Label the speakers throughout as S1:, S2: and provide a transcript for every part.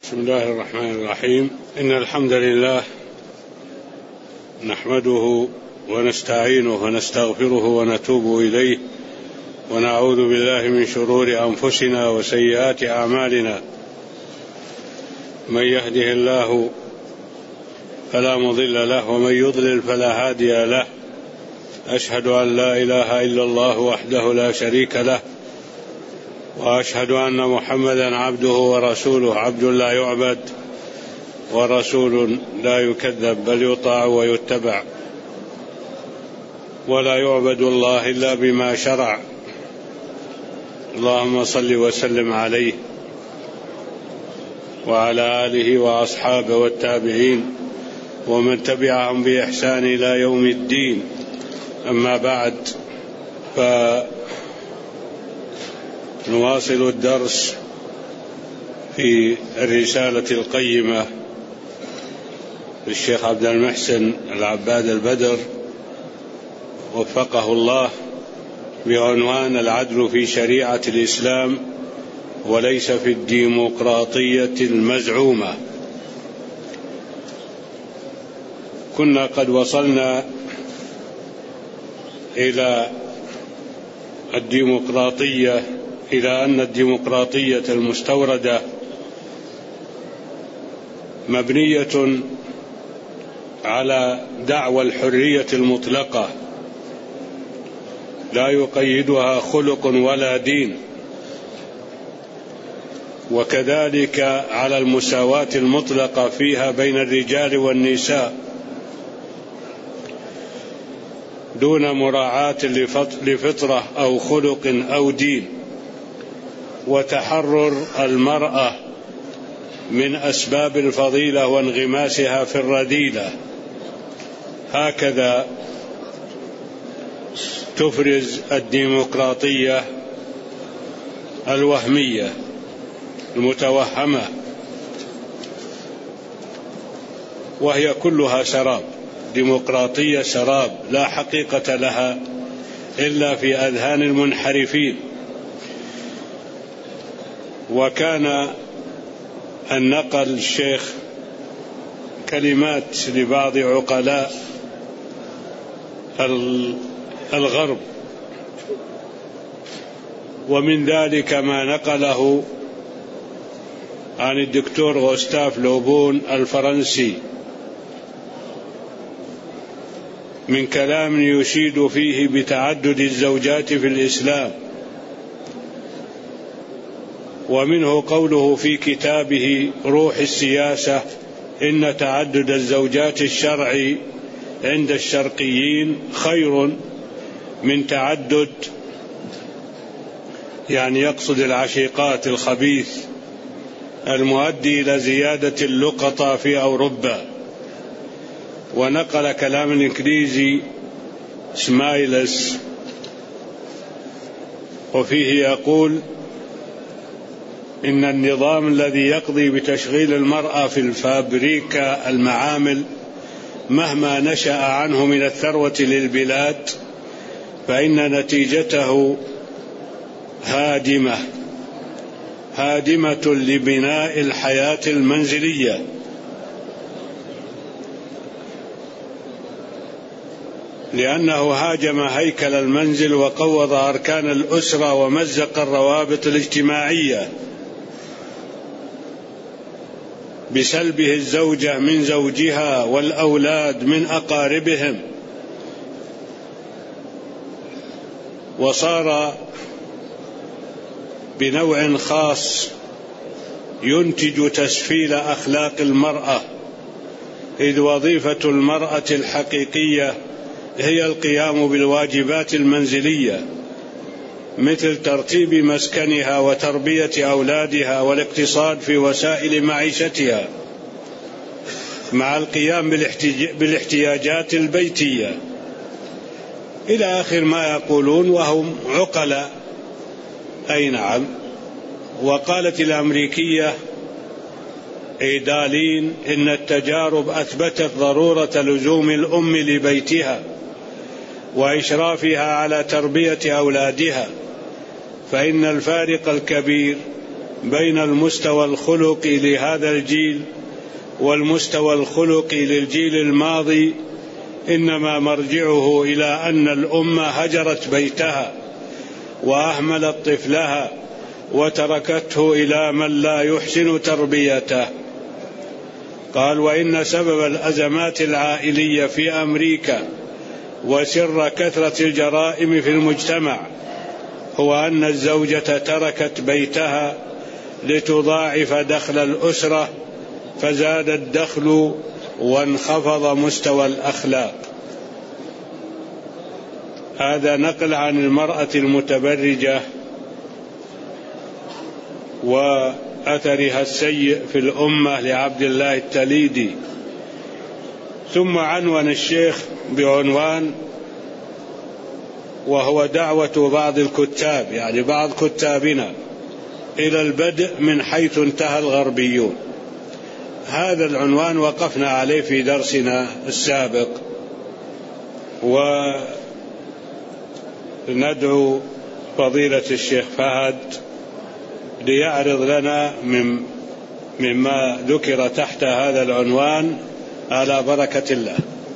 S1: بسم الله الرحمن الرحيم. إن الحمد لله نحمده ونستعينه ونستغفره ونتوب إليه ونعوذ بالله من شرور أنفسنا وسيئات أعمالنا. من يهده الله فلا مضل له ومن يضلل فلا هادي له. أشهد أن لا إله إلا الله وحده لا شريك له، وأشهد أن محمدا عبده ورسوله، عبد لا يعبد ورسول لا يكذب، بل يطاع ويتبع، ولا يعبد الله إلا بما شرع. اللهم صل وسلم عليه وعلى آله وأصحابه والتابعين ومن تبعهم بإحسان إلى يوم الدين. أما بعد، نواصل الدرس في الرسالة القيمة للشيخ عبد المحسن العباد البدر وفقه الله، بعنوان العدل في شريعة الإسلام وليس في الديمقراطية المزعومة. كنا قد وصلنا إلى الديمقراطية، إلى أن الديمقراطية المستوردة مبنية على دعوى الحرية المطلقة لا يقيدها خلق ولا دين، وكذلك على المساواة المطلقة فيها بين الرجال والنساء دون مراعاة لفطرة أو خلق أو دين، وتحرر المرأة من أسباب الفضيلة وانغماسها في الرذيلة. هكذا تفرز الديمقراطية الوهمية المتوهمة، وهي كلها سراب. ديمقراطية سراب لا حقيقة لها إلا في أذهان المنحرفين. وكان أن نقل الشيخ كلمات لبعض عقلاء الغرب، ومن ذلك ما نقله عن الدكتور غوستاف لوبون الفرنسي من كلام يشيد فيه بتعدد الزوجات في الإسلام، ومنه قوله في كتابه روح السياسة: إن تعدد الزوجات الشرعي عند الشرقيين خير من تعدد، يعني يقصد العشيقات الخبيث المؤدي إلى زيادة اللقطة في أوروبا. ونقل كلام الإنجليزي سمايلس، وفيه يقول: إن النظام الذي يقضي بتشغيل المرأة في الفابريكا المعامل مهما نشأ عنه من الثروة للبلاد فإن نتيجته هادمة لبناء الحياة المنزلية، لأنه هاجم هيكل المنزل وقوض أركان الأسرة ومزق الروابط الاجتماعية بسلبه الزوجة من زوجها والأولاد من أقاربهم، وصار بنوع خاص ينتج تسفيل أخلاق المرأة، إذ وظيفة المرأة الحقيقية هي القيام بالواجبات المنزلية مثل ترتيب مسكنها وتربية أولادها والاقتصاد في وسائل معيشتها مع القيام بالاحتياجات البيتية، إلى آخر ما يقولون، وهم عقلاء. أي نعم. وقالت الأمريكية إيدالين: إن التجارب أثبتت ضرورة لزوم الأم لبيتها وإشرافها على تربية أولادها، فإن الفارق الكبير بين المستوى الخلقي لهذا الجيل والمستوى الخلقي للجيل الماضي إنما مرجعه إلى أن الأمة هجرت بيتها وأهملت طفلها وتركته إلى من لا يحسن تربيته. قال: وإن سبب الأزمات العائلية في أمريكا وسر كثرة الجرائم في المجتمع هو أن الزوجة تركت بيتها لتضاعف دخل الأسرة، فزاد الدخل وانخفض مستوى الأخلاق. هذا نقل عن المرأة المتبرجة وأثرها السيء في الأمة لعبد الله التليدي. ثم عنوان الشيخ بعنوان وهو دعوة بعض الكتاب، يعني بعض كتابنا، إلى البدء من حيث انتهى الغربيون. هذا العنوان وقفنا عليه في درسنا السابق، وندعو فضيلة الشيخ فهد ليعرض لنا مما ذكر تحت هذا العنوان على بركة الله.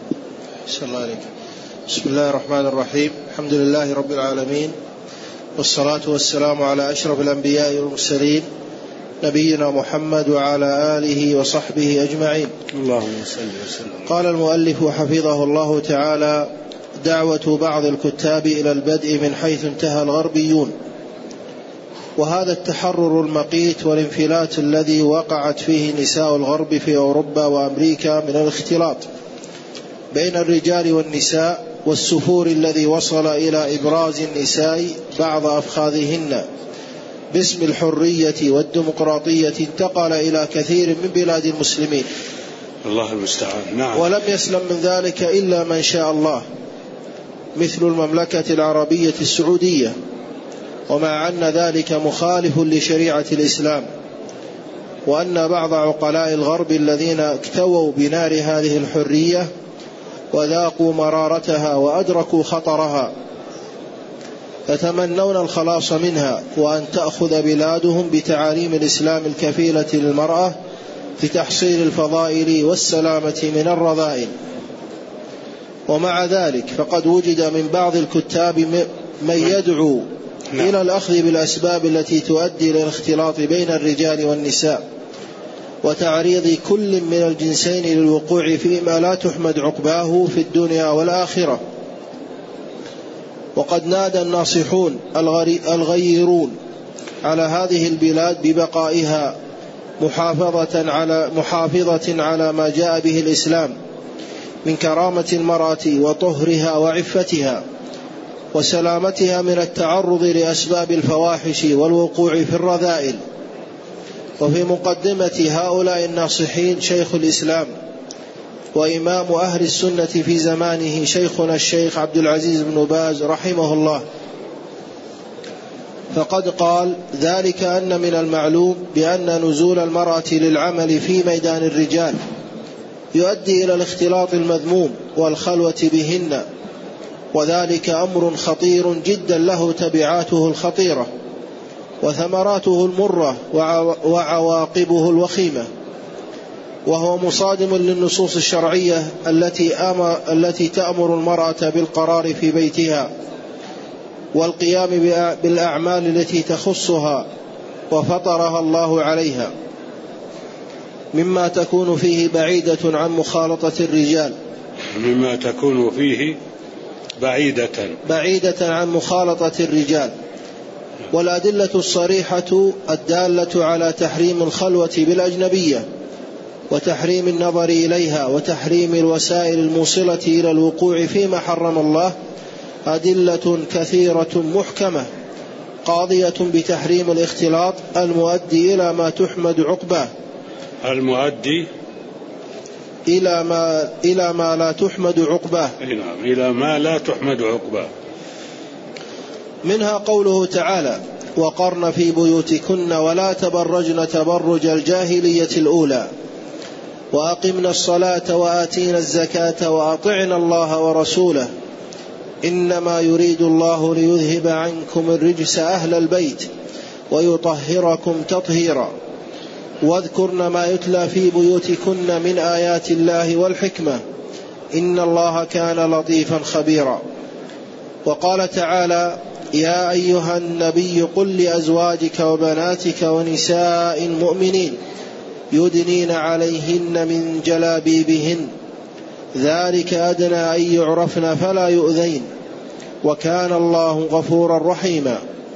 S2: بسم الله الرحمن الرحيم. الحمد لله رب العالمين، والصلاة والسلام على أشرف الأنبياء والمرسلين نبينا محمد وعلى آله وصحبه أجمعين.
S1: اللهم صل وسلم.
S2: قال المؤلف حفظه الله تعالى: دعوة بعض الكتاب إلى البدء من حيث انتهى الغربيون. وهذا التحرر المقيت والانفلات الذي وقعت فيه نساء الغرب في أوروبا وأمريكا من الاختلاط بين الرجال والنساء، والسفور الذي وصل إلى إبراز النساء بعض أفخاذهن باسم الحرية والديمقراطية، انتقل إلى كثير من بلاد المسلمين.
S1: الله المستعان. نعم.
S2: ولم يسلم من ذلك إلا من شاء الله، مثل المملكة العربية السعودية، ومع أن ذلك مخالف لشريعة الإسلام، وأن بعض عقلاء الغرب الذين اكتووا بنار هذه الحرية وذاقوا مرارتها وأدركوا خطرها يتمنون الخلاص منها، وأن تأخذ بلادهم بتعاليم الإسلام الكفيلة للمرأة في تحصيل الفضائل والسلامة من الرذائل. ومع ذلك فقد وجد من بعض الكتاب من يدعو إلى الأخذ بالأسباب التي تؤدي إلى الاختلاط بين الرجال والنساء، وتعريض كل من الجنسين للوقوع فيما لا تحمد عقباه في الدنيا والآخرة. وقد نادى الناصحون الغيرون على هذه البلاد ببقائها محافظة على ما جاء به الإسلام من كرامة المرأة وطهرها وعفتها وسلامتها من التعرض لأسباب الفواحش والوقوع في الرذائل. وفي مقدمة هؤلاء الناصحين شيخ الإسلام وإمام أهل السنة في زمانه شيخنا الشيخ عبد العزيز بن باز رحمه الله، فقد قال: ذلك أن من المعلوم بأن نزول المرأة للعمل في ميدان الرجال يؤدي إلى الاختلاط المذموم والخلوة بهن، وذلك أمر خطير جدا له تبعاته الخطيرة وثمراته المرة وعواقبه الوخيمة، وهو مصادم للنصوص الشرعية التي تأمر المرأة بالقرار في بيتها والقيام بالأعمال التي تخصها وفطرها الله عليها، مما تكون فيه بعيدة عن مخالطة الرجال،
S1: مما تكون فيه بعيدة عن
S2: مخالطة الرجال. والأدلة الصريحة الدالة على تحريم الخلوة بالأجنبية وتحريم النظر إليها وتحريم الوسائل الموصلة إلى الوقوع فيما حرم الله أدلة كثيرة محكمة قاضية بتحريم الاختلاط المؤدي إلى ما تحمد عقباه،
S1: المؤدي
S2: إلى ما لا تحمد عقباه،
S1: إلى ما لا تحمد عقباه.
S2: منها قوله تعالى: وقرن في بيوتكن ولا تبرجن تبرج الجاهلية الأولى وأقمنا الصلاة وآتينا الزكاة وأطعنا الله ورسوله إنما يريد الله ليذهب عنكم الرجس أهل البيت ويطهركم تطهيرا واذكرن ما يتلى في بيوتكن من آيات الله والحكمة إن الله كان لطيفا خبيرا. وقال تعالى يا أيها النبي قل لأزواجك وبناتك ونساء المؤمنين يدنين عليهن من جلابيبهن ذلك أدنى أن يعرفن فلا يؤذين وكان الله غفورا رحيما.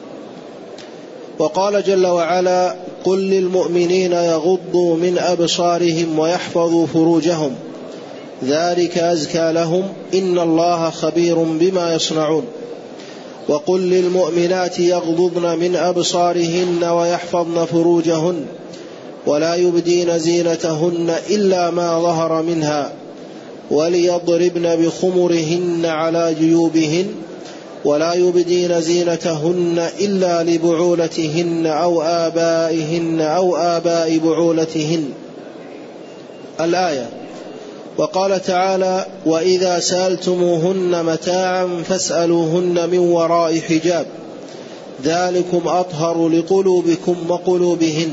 S2: وقال جل وعلا قل للمؤمنين يغضوا من أبصارهم ويحفظوا فروجهم ذلك أزكى لهم إن الله خبير بما يصنعون. وقل للمؤمنات يغضضن من أبصارهن ويحفظن فروجهن ولا يبدين زينتهن إلا ما ظهر منها وليضربن بخمرهن على جيوبهن ولا يبدين زينتهن إلا لبعولتهن أو آبائهن أو آباء بعولتهن. الآية. وقال تعالى وإذا سألتموهن متاعا فاسألوهن من وراء حجاب ذلكم أطهر لقلوبكم وقلوبهن.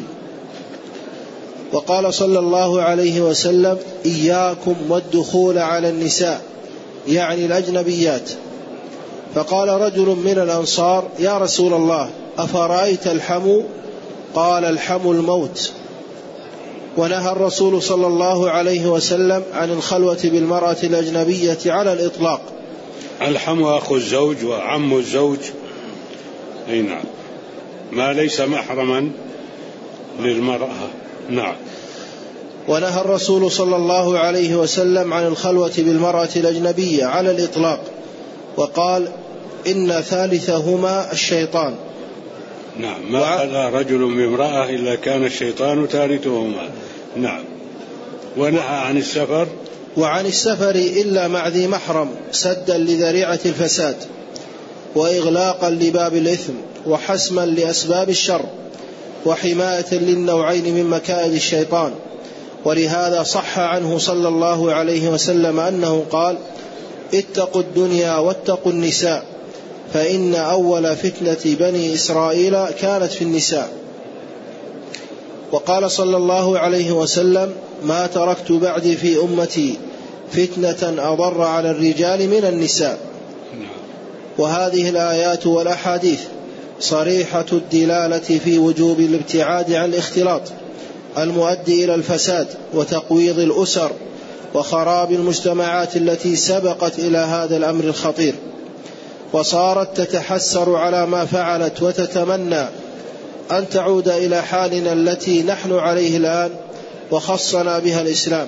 S2: وقال صلى الله عليه وسلم إياكم والدخول على النساء يعني الأجنبيات. فقال رجل من الأنصار يا رسول الله أفرأيت الحمو؟ قال الحمو الموت. ونهى الرسول صلى الله عليه وسلم عن الخلوة بالمرأة الأجنبية على الإطلاق.
S1: الحمو أخو الزوج وعم الزوج أي نعم ما ليس محرما للمرأة. نعم.
S2: ونهى الرسول صلى الله عليه وسلم عن الخلوة بالمرأة الأجنبية على الإطلاق وقال إن ثالثهما الشيطان.
S1: نعم ما خلا رجل بامرأة إلا كان الشيطان ثالثهما. نعم. ونهى عن السفر
S2: وعن السفر إلا مع ذي محرم سدا لذريعة الفساد وإغلاقا لباب الإثم وحسما لأسباب الشر وحماية للنوعين من مكائد الشيطان. ولهذا صح عنه صلى الله عليه وسلم أنه قال اتقوا الدنيا واتقوا النساء فإن أول فتنة بني إسرائيل كانت في النساء. وقال صلى الله عليه وسلم ما تركت بعدي في أمتي فتنة أضر على الرجال من النساء. وهذه الآيات والأحاديث صريحة الدلالة في وجوب الابتعاد عن الاختلاط المؤدي إلى الفساد وتقويض الأسر وخراب المجتمعات التي سبقت إلى هذا الأمر الخطير وصارت تتحسر على ما فعلت وتتمنى أن تعود إلى حالنا التي نحن عليه الآن وخصنا بها الإسلام.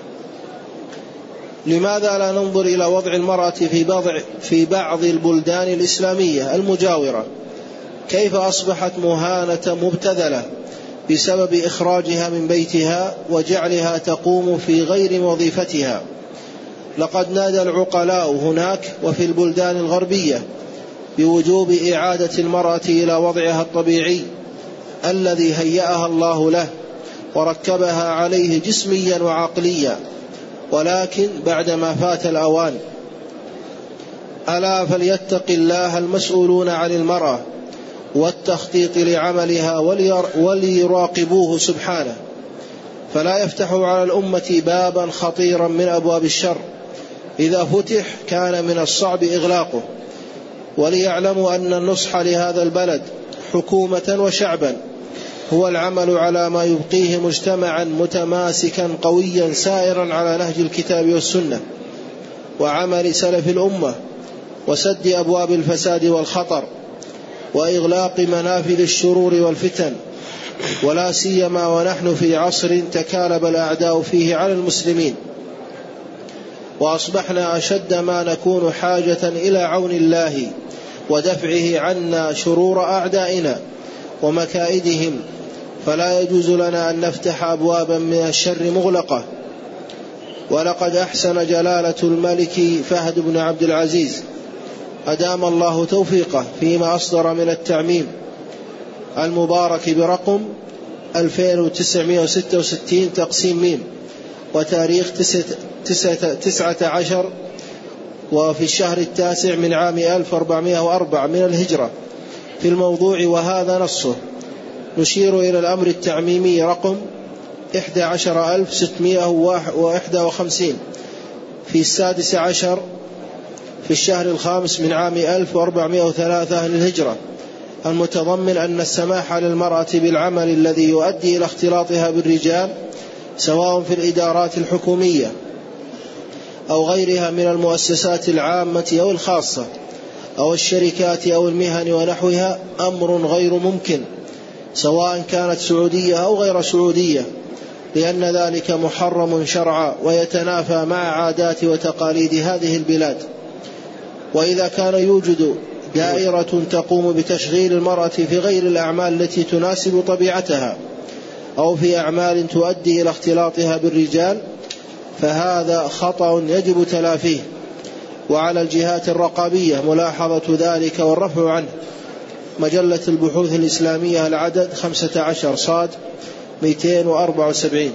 S2: لماذا لا ننظر إلى وضع المرأة في بعض البلدان الإسلامية المجاورة كيف أصبحت مهانة مبتذلة بسبب إخراجها من بيتها وجعلها تقوم في غير وظيفتها. لقد نادى العقلاء هناك وفي البلدان الغربية بوجوب إعادة المرأة إلى وضعها الطبيعي الذي هيأها الله له وركبها عليه جسميا وعقليا ولكن بعدما فات الأوان. ألا فليتق الله المسؤولون عن المرأة والتخطيط لعملها وليراقبوه سبحانه فلا يفتحوا على الأمة بابا خطيرا من أبواب الشر إذا فتح كان من الصعب إغلاقه. وليعلموا أن النصح لهذا البلد حكومة وشعبا هو العمل على ما يبقيه مجتمعا متماسكا قويا سائرا على نهج الكتاب والسنة وعمل سلف الأمة وسد أبواب الفساد والخطر وإغلاق منافذ الشرور والفتن ولا سيما ونحن في عصر تكالب الأعداء فيه على المسلمين وأصبحنا أشد ما نكون حاجة إلى عون الله ودفعه عنا شرور أعدائنا ومكائدهم. فلا يجوز لنا أن نفتح أبوابا من الشر مغلقة. ولقد أحسن جلالة الملك فهد بن عبد العزيز أدام الله توفيقه فيما أصدر من التعميم المبارك برقم 2966 تقسيم ميم وتاريخ 19 وفي الشهر 9 من عام 1404 من الهجرة في الموضوع وهذا نصه نشير إلى الأمر التعميمي رقم 11651 في 16 في الشهر الخامس من عام 1403 للهجرة، المتضمن أن السماح للمرأة بالعمل الذي يؤدي إلى اختلاطها بالرجال سواء في الإدارات الحكومية أو غيرها من المؤسسات العامة أو الخاصة أو الشركات أو المهن ونحوها أمر غير ممكن، سواء كانت سعودية أو غير سعودية، لأن ذلك محرم شرعا ويتنافى مع عادات وتقاليد هذه البلاد. وإذا كان يوجد دائرة تقوم بتشغيل المرأة في غير الأعمال التي تناسب طبيعتها أو في أعمال تؤدي إلى اختلاطها بالرجال فهذا خطأ يجب تلافيه، وعلى الجهات الرقابية ملاحظة ذلك والرفع عنه. مجلة البحوث الإسلامية العدد 15 صاد 274.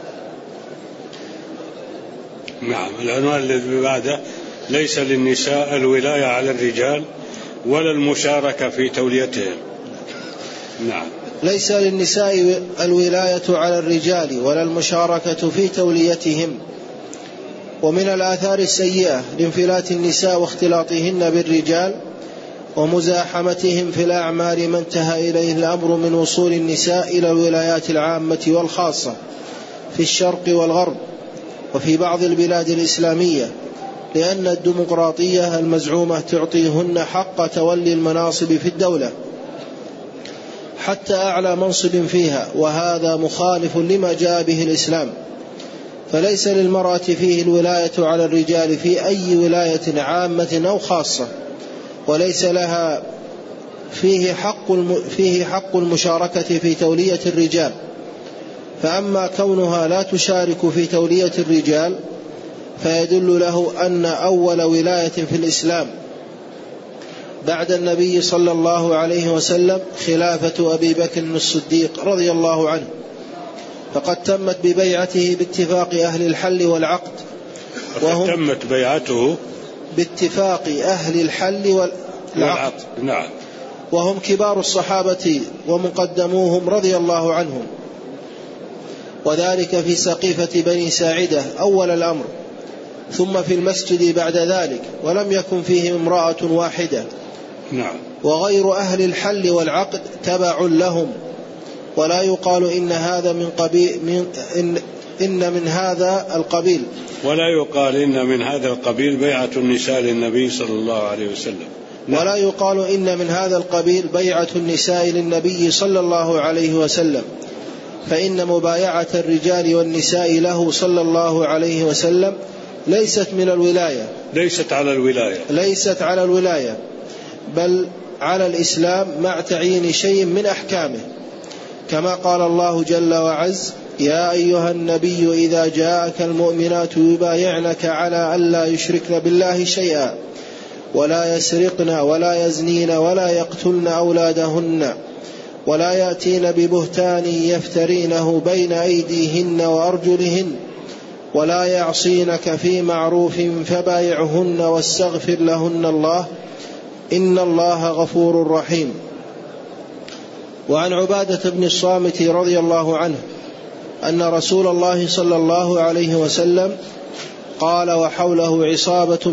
S1: نعم. العنوان الذي بعده: ليس للنساء الولاية على الرجال ولا المشاركة في توليتهم. نعم.
S2: ليس للنساء الولاية على الرجال ولا المشاركة في توليتهم. ومن الآثار السيئة لانفلات النساء واختلاطهن بالرجال ومزاحمتهم في الأعمال ما انتهى إليه الأمر من وصول النساء إلى الولايات العامة والخاصة في الشرق والغرب وفي بعض البلاد الإسلامية، لأن الديمقراطية المزعومة تعطيهن حق تولي المناصب في الدولة حتى أعلى منصب فيها، وهذا مخالف لما جاء به الإسلام. فليس للمرأة فيه الولاية على الرجال في أي ولاية عامة أو خاصة، وليس لها فيه حق المشاركة في تولية الرجال. فأما كونها لا تشارك في تولية الرجال فيدل له أن أول ولاية في الإسلام بعد النبي صلى الله عليه وسلم خلافة أبي بكر الصديق رضي الله عنه، فقد تمت ببيعته باتفاق أهل الحل والعقد،
S1: تمت بيعته
S2: باتفاق أهل الحل والعقد.
S1: نعم.
S2: وهم كبار الصحابة ومقدموهم رضي الله عنهم، وذلك في سقيفة بني ساعدة أول الأمر، ثم في المسجد بعد ذلك، ولم يكن فيه امرأة واحدة.
S1: نعم.
S2: وغير أهل الحل والعقد تبع لهم، ولا يقال إن هذا من قبيل إن من هذا القبيل،
S1: ولا يقال إن من هذا القبيل بيعة النساء للنبي صلى الله عليه وسلم. نعم.
S2: ولا يقال إن من هذا القبيل بيعة النساء للنبي صلى الله عليه وسلم، فإن مبايعة الرجال والنساء له صلى الله عليه وسلم ليست من الولاية، ليست على الولاية، بل على الإسلام مع تعيين شيء من أحكامه، كما قال الله جل وعز: يا أيها النبي إذا جاءك المؤمنات يبايعنك على ألا يشركن بالله شيئا ولا يسرقن ولا يزنين ولا يقتلن أولادهن ولا يأتين ببهتان يفترينه بين أيديهن وأرجلهن ولا يعصينك في معروف فبايعهن واستغفر لهن الله إن الله غفور رحيم. وعن عبادة بن الصامت رضي الله عنه أن رسول الله صلى الله عليه وسلم قال وحوله عصابة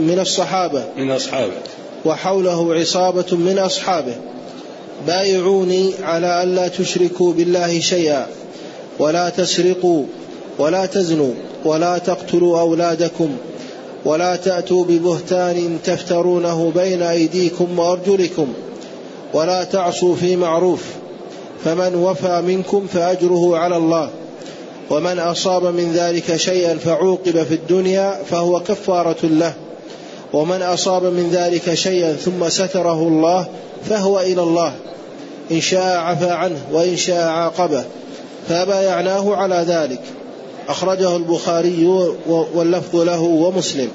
S2: من أصحابه بايعوني على ألا تشركوا بالله شيئا ولا تسرقوا ولا تزنوا ولا تقتلوا أولادكم ولا تأتوا ببهتان تفترونه بين أيديكم وأرجلكم ولا تعصوا في معروف، فمن وفى منكم فأجره على الله، ومن أصاب من ذلك شيئا فعوقب في الدنيا فهو كفارة له، ومن أصاب من ذلك شيئا ثم ستره الله فهو إلى الله، إن شاء عفى عنه وإن شاء عاقبه، فبايعناه على ذلك. أخرجه البخاري واللفظ له ومسلم.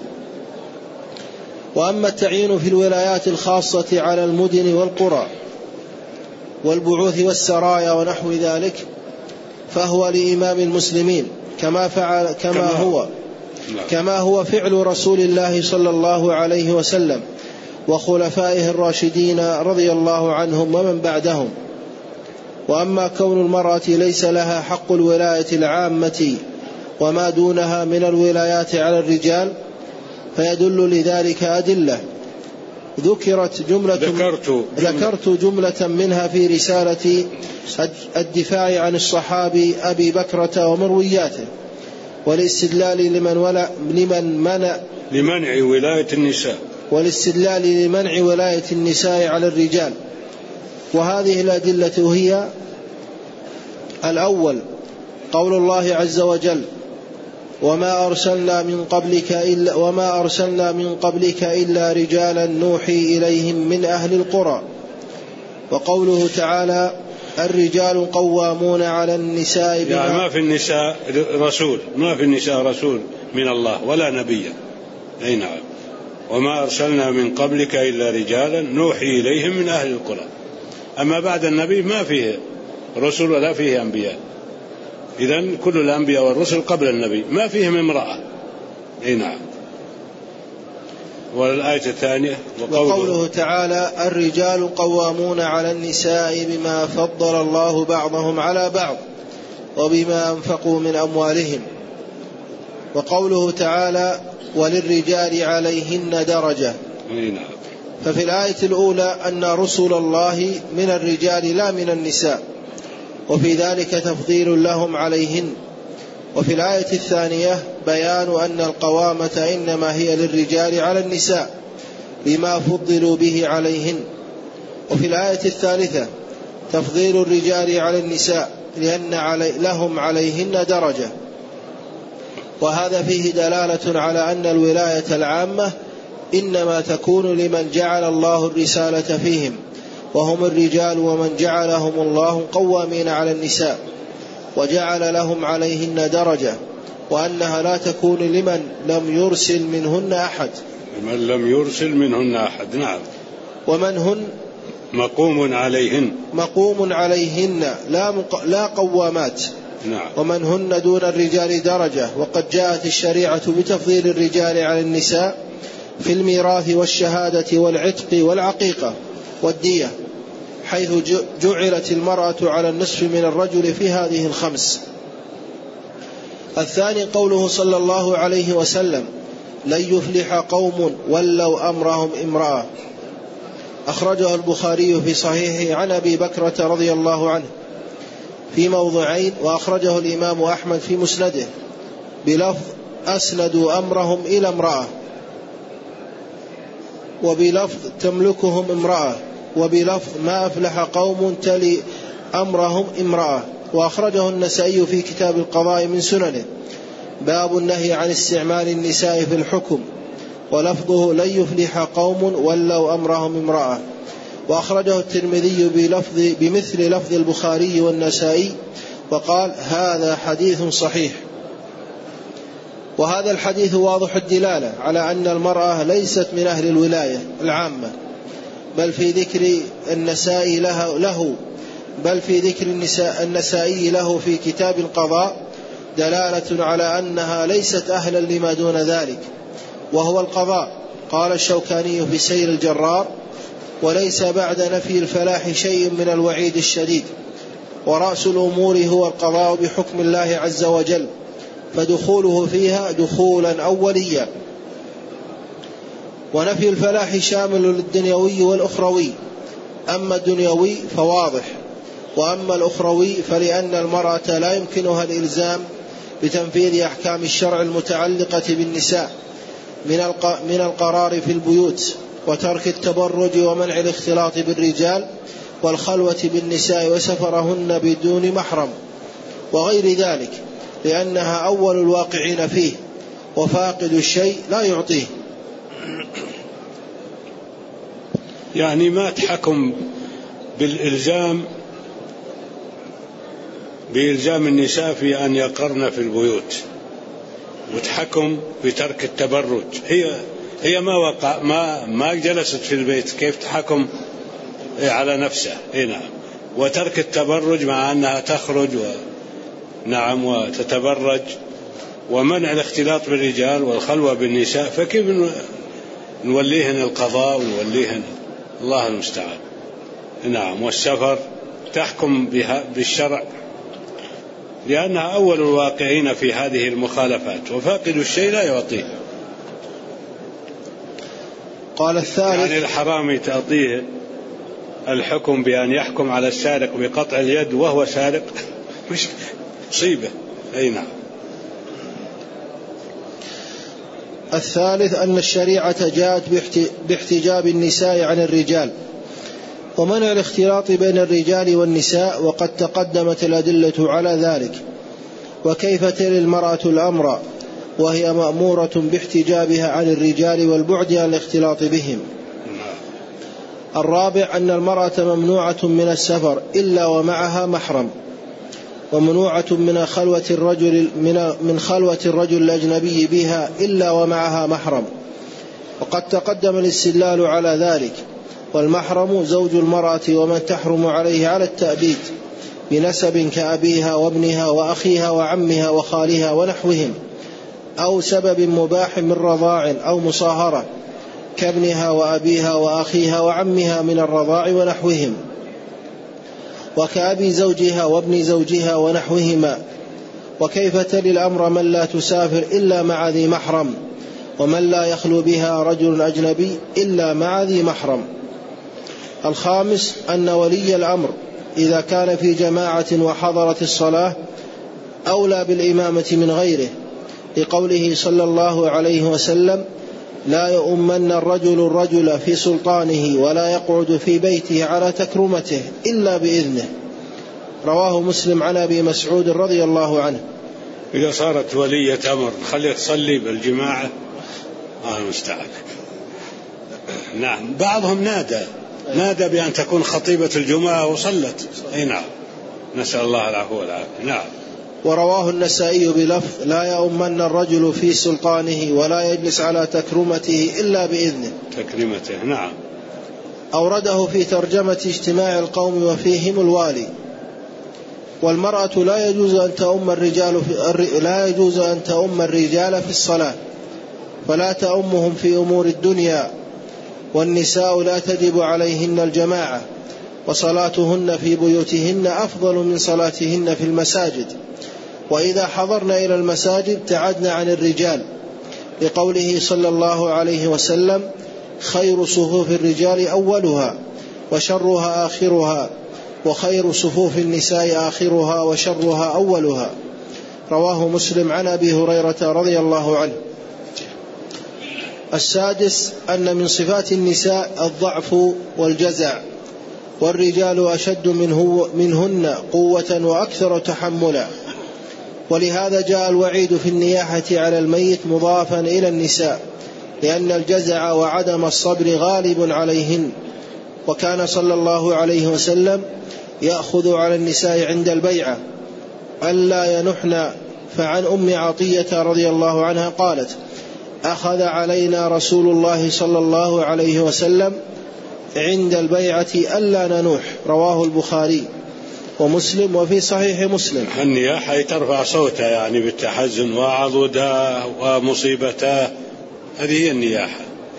S2: وأما التعيين في الولايات الخاصة على المدن والقرى والبعوث والسرايا ونحو ذلك فهو لإمام المسلمين كما هو فعل رسول الله صلى الله عليه وسلم وخلفائه الراشدين رضي الله عنهم ومن بعدهم. وأما كون المرأة ليس لها حق الولاية العامة وما دونها من الولايات على الرجال فيدل لذلك أدلة. ذكرت جملة منها في رسالة الدفاع عن الصحابي أبي بكرة ومروياته، والاستدلال لمنع ولاية النساء على الرجال. وهذه الأدلة هي: الأول قول الله عز وجل: وما أرسلنا من قبلك إلا رجالا نوحي إليهم من أهل القرى. وقوله تعالى: الرجال قوامون على النساء
S1: يعني ما في النساء رسول من الله ولا نبي. أي نعم. وما أرسلنا من قبلك إلا رجالا نوحي إليهم من أهل القرى. أما بعد النبي ما فيه رسل ولا فيه أنبياء. إذن كل الأنبياء والرسل قبل النبي ما فيهم امرأة. أي نعم. والآية الثانية
S2: وقوله تعالى: الرجال قوامون على النساء بما فضل الله بعضهم على بعض وبما أنفقوا من أموالهم. وقوله تعالى: وللرجال عليهن درجة.
S1: نعم.
S2: ففي الآية الأولى أن رسل الله من الرجال لا من النساء، وفي ذلك تفضيل لهم عليهن. وفي الآية الثانية بيان أن القوامة إنما هي للرجال على النساء بما فضلوا به عليهن. وفي الآية الثالثة تفضيل الرجال على النساء لأن لهم عليهن درجة. وهذا فيه دلالة على أن الولاية العامة إنما تكون لمن جعل الله الرسالة فيهم، وهم الرجال، ومن جعلهم الله قوامين على النساء وجعل لهم عليهن درجة، وأنها لا تكون لمن لم يرسل منهن أحد. نعم. ومن هن مقوم عليهن لا قوامات.
S1: نعم.
S2: ومن هن دون الرجال درجة. وقد جاءت الشريعة بتفضيل الرجال على النساء في الميراث والشهادة والعتق والعقيقة والدية، حيث جعلت المرأة على النصف من الرجل في هذه الخمس. الثاني قوله صلى الله عليه وسلم: لن يفلح قوم ولوا أمرهم امرأة. أخرجه البخاري في صحيحه عن أبي بكرة رضي الله عنه في موضعين، وأخرجه الإمام أحمد في مسنده بلفظ: أسندوا أمرهم إلى امرأة، وبلفظ: تملكهم امرأة، وبلفظ: ما أفلح قوم تلي أمرهم امرأة. وأخرجه النسائي في كتاب القضاء من سننه باب النهي عن استعمال النساء في الحكم، ولفظه: لن يفلح قوم ولوا أمرهم امرأة. وأخرجه الترمذي بمثل لفظ البخاري والنسائي، وقال: هذا حديث صحيح. وهذا الحديث واضح الدلالة على أن المرأة ليست من أهل الولاية العامة، بل في ذكر النسائي له في كتاب القضاء دلالة على أنها ليست أهلا لما دون ذلك، وهو القضاء. قال الشوكاني في سير الجرار: وليس بعد نفي الفلاح شيء من الوعيد الشديد، ورأس الأمور هو القضاء بحكم الله عز وجل، فدخوله فيها دخولا أوليا. ونفي الفلاح شامل للدنيوي والأخروي، أما الدنيوي فواضح، وأما الأخروي فلأن المرأة لا يمكنها الإلزام بتنفيذ أحكام الشرع المتعلقة بالنساء من القرار في البيوت وترك التبرج ومنع الاختلاط بالرجال والخلوة بالنساء وسفرهن بدون محرم وغير ذلك، لأنها أول الواقعين فيه، وفاقد الشيء لا يعطيه.
S1: يعني ما تحكم بإلزام النساء في أن يقرن في البيوت، وتحكم بترك التبرج. هي ما جلست في البيت، كيف تحكم على نفسها؟ نعم. وترك التبرج مع أنها تخرج وتتبرج، ومنع الاختلاط بالرجال والخلوة بالنساء، فكيف نوليهن القضاء ونوليهن؟ الله المستعان. نعم. والسفر تحكم بالشرع، لأنها أول الواقعين في هذه المخالفات، وفاقد الشيء لا يعطيه.
S2: قال الثالث
S1: يعني الحرامي تعطيه الحكم بأن يحكم على السارق بقطع اليد وهو سارق، مش مصيبة. أي نعم.
S2: الثالث أن الشريعة جاءت باحتجاب النساء عن الرجال ومنع الاختلاط بين الرجال والنساء، وقد تقدمت الأدلة على ذلك. وكيف تلي المرأة الأمر وهي مأمورة باحتجابها عن الرجال والبعد عن الاختلاط بهم. الرابع أن المرأة ممنوعة من السفر إلا ومعها محرم، ومنوعة من خلوة الرجل الأجنبي بها إلا ومعها محرم، وقد تقدم الاستدلال على ذلك. والمحرم زوج المرأة ومن تحرم عليه على التأبيد بنسب كأبيها وابنها وأخيها وعمها وخالها ونحوهم، أو سبب مباح من رضاع أو مصاهرة كابنها وأبيها وأخيها وعمها من الرضاع ونحوهم، وكأبي زوجها وابن زوجها ونحوهما. وكيف تلي الأمر من لا تسافر إلا مع ذي محرم، ومن لا يخلو بها رجل أجنبي إلا مع ذي محرم. الخامس أن ولي الأمر إذا كان في جماعة وحضرت الصلاة أولى بالإمامة من غيره، لقوله صلى الله عليه وسلم: لا يؤمن الرجل في سلطانه ولا يقعد في بيته على تكرمته إلا بإذنه. رواه مسلم عن أبي مسعود رضي الله عنه.
S1: إذا صارت ولية أمر خليها تصلي بالجماعة، مستعد. نعم. بعضهم نادى بأن تكون خطيبة الجمعة وصلت. أي نعم، نسأل الله العفو والعافية. نعم.
S2: ورواه النسائي بلفظ: لا يؤمن الرجل في سلطانه ولا يجلس على تكرمته إلا بإذنه.
S1: تكريمته. نعم.
S2: أورده في ترجمة اجتماع القوم وفيهم الوالي. والمرأة لا يجوز أن تؤم الرجال في الصلاة، فلا تؤمهم في أمور الدنيا. والنساء لا تجب عليهن الجماعة، وصلاتهن في بيوتهن أفضل من صلاتهن في المساجد. وإذا حضرنا إلى المساجد ابتعدنا عن الرجال، لقوله صلى الله عليه وسلم: خير صفوف الرجال أولها وشرها آخرها، وخير صفوف النساء آخرها وشرها أولها. رواه مسلم عن أبي هريرة رضي الله عنه. السادس أن من صفات النساء الضعف والجزع، والرجال أشد منهن قوة وأكثر تحملا. ولهذا جاء الوعيد في النياحة على الميت مضافا إلى النساء، لأن الجزع وعدم الصبر غالب عليهن. وكان صلى الله عليه وسلم يأخذ على النساء عند البيعة ألا ينحن. فعن أم عطية رضي الله عنها قالت: أخذ علينا رسول الله صلى الله عليه وسلم عند البيعة ألا ننوح. رواه البخاري ومسلم. وفي صحيح مسلم:
S1: النياحة ترفع صوتها يعني بالتحزن وعضدها ومصيبتها، هذه هي النياحة.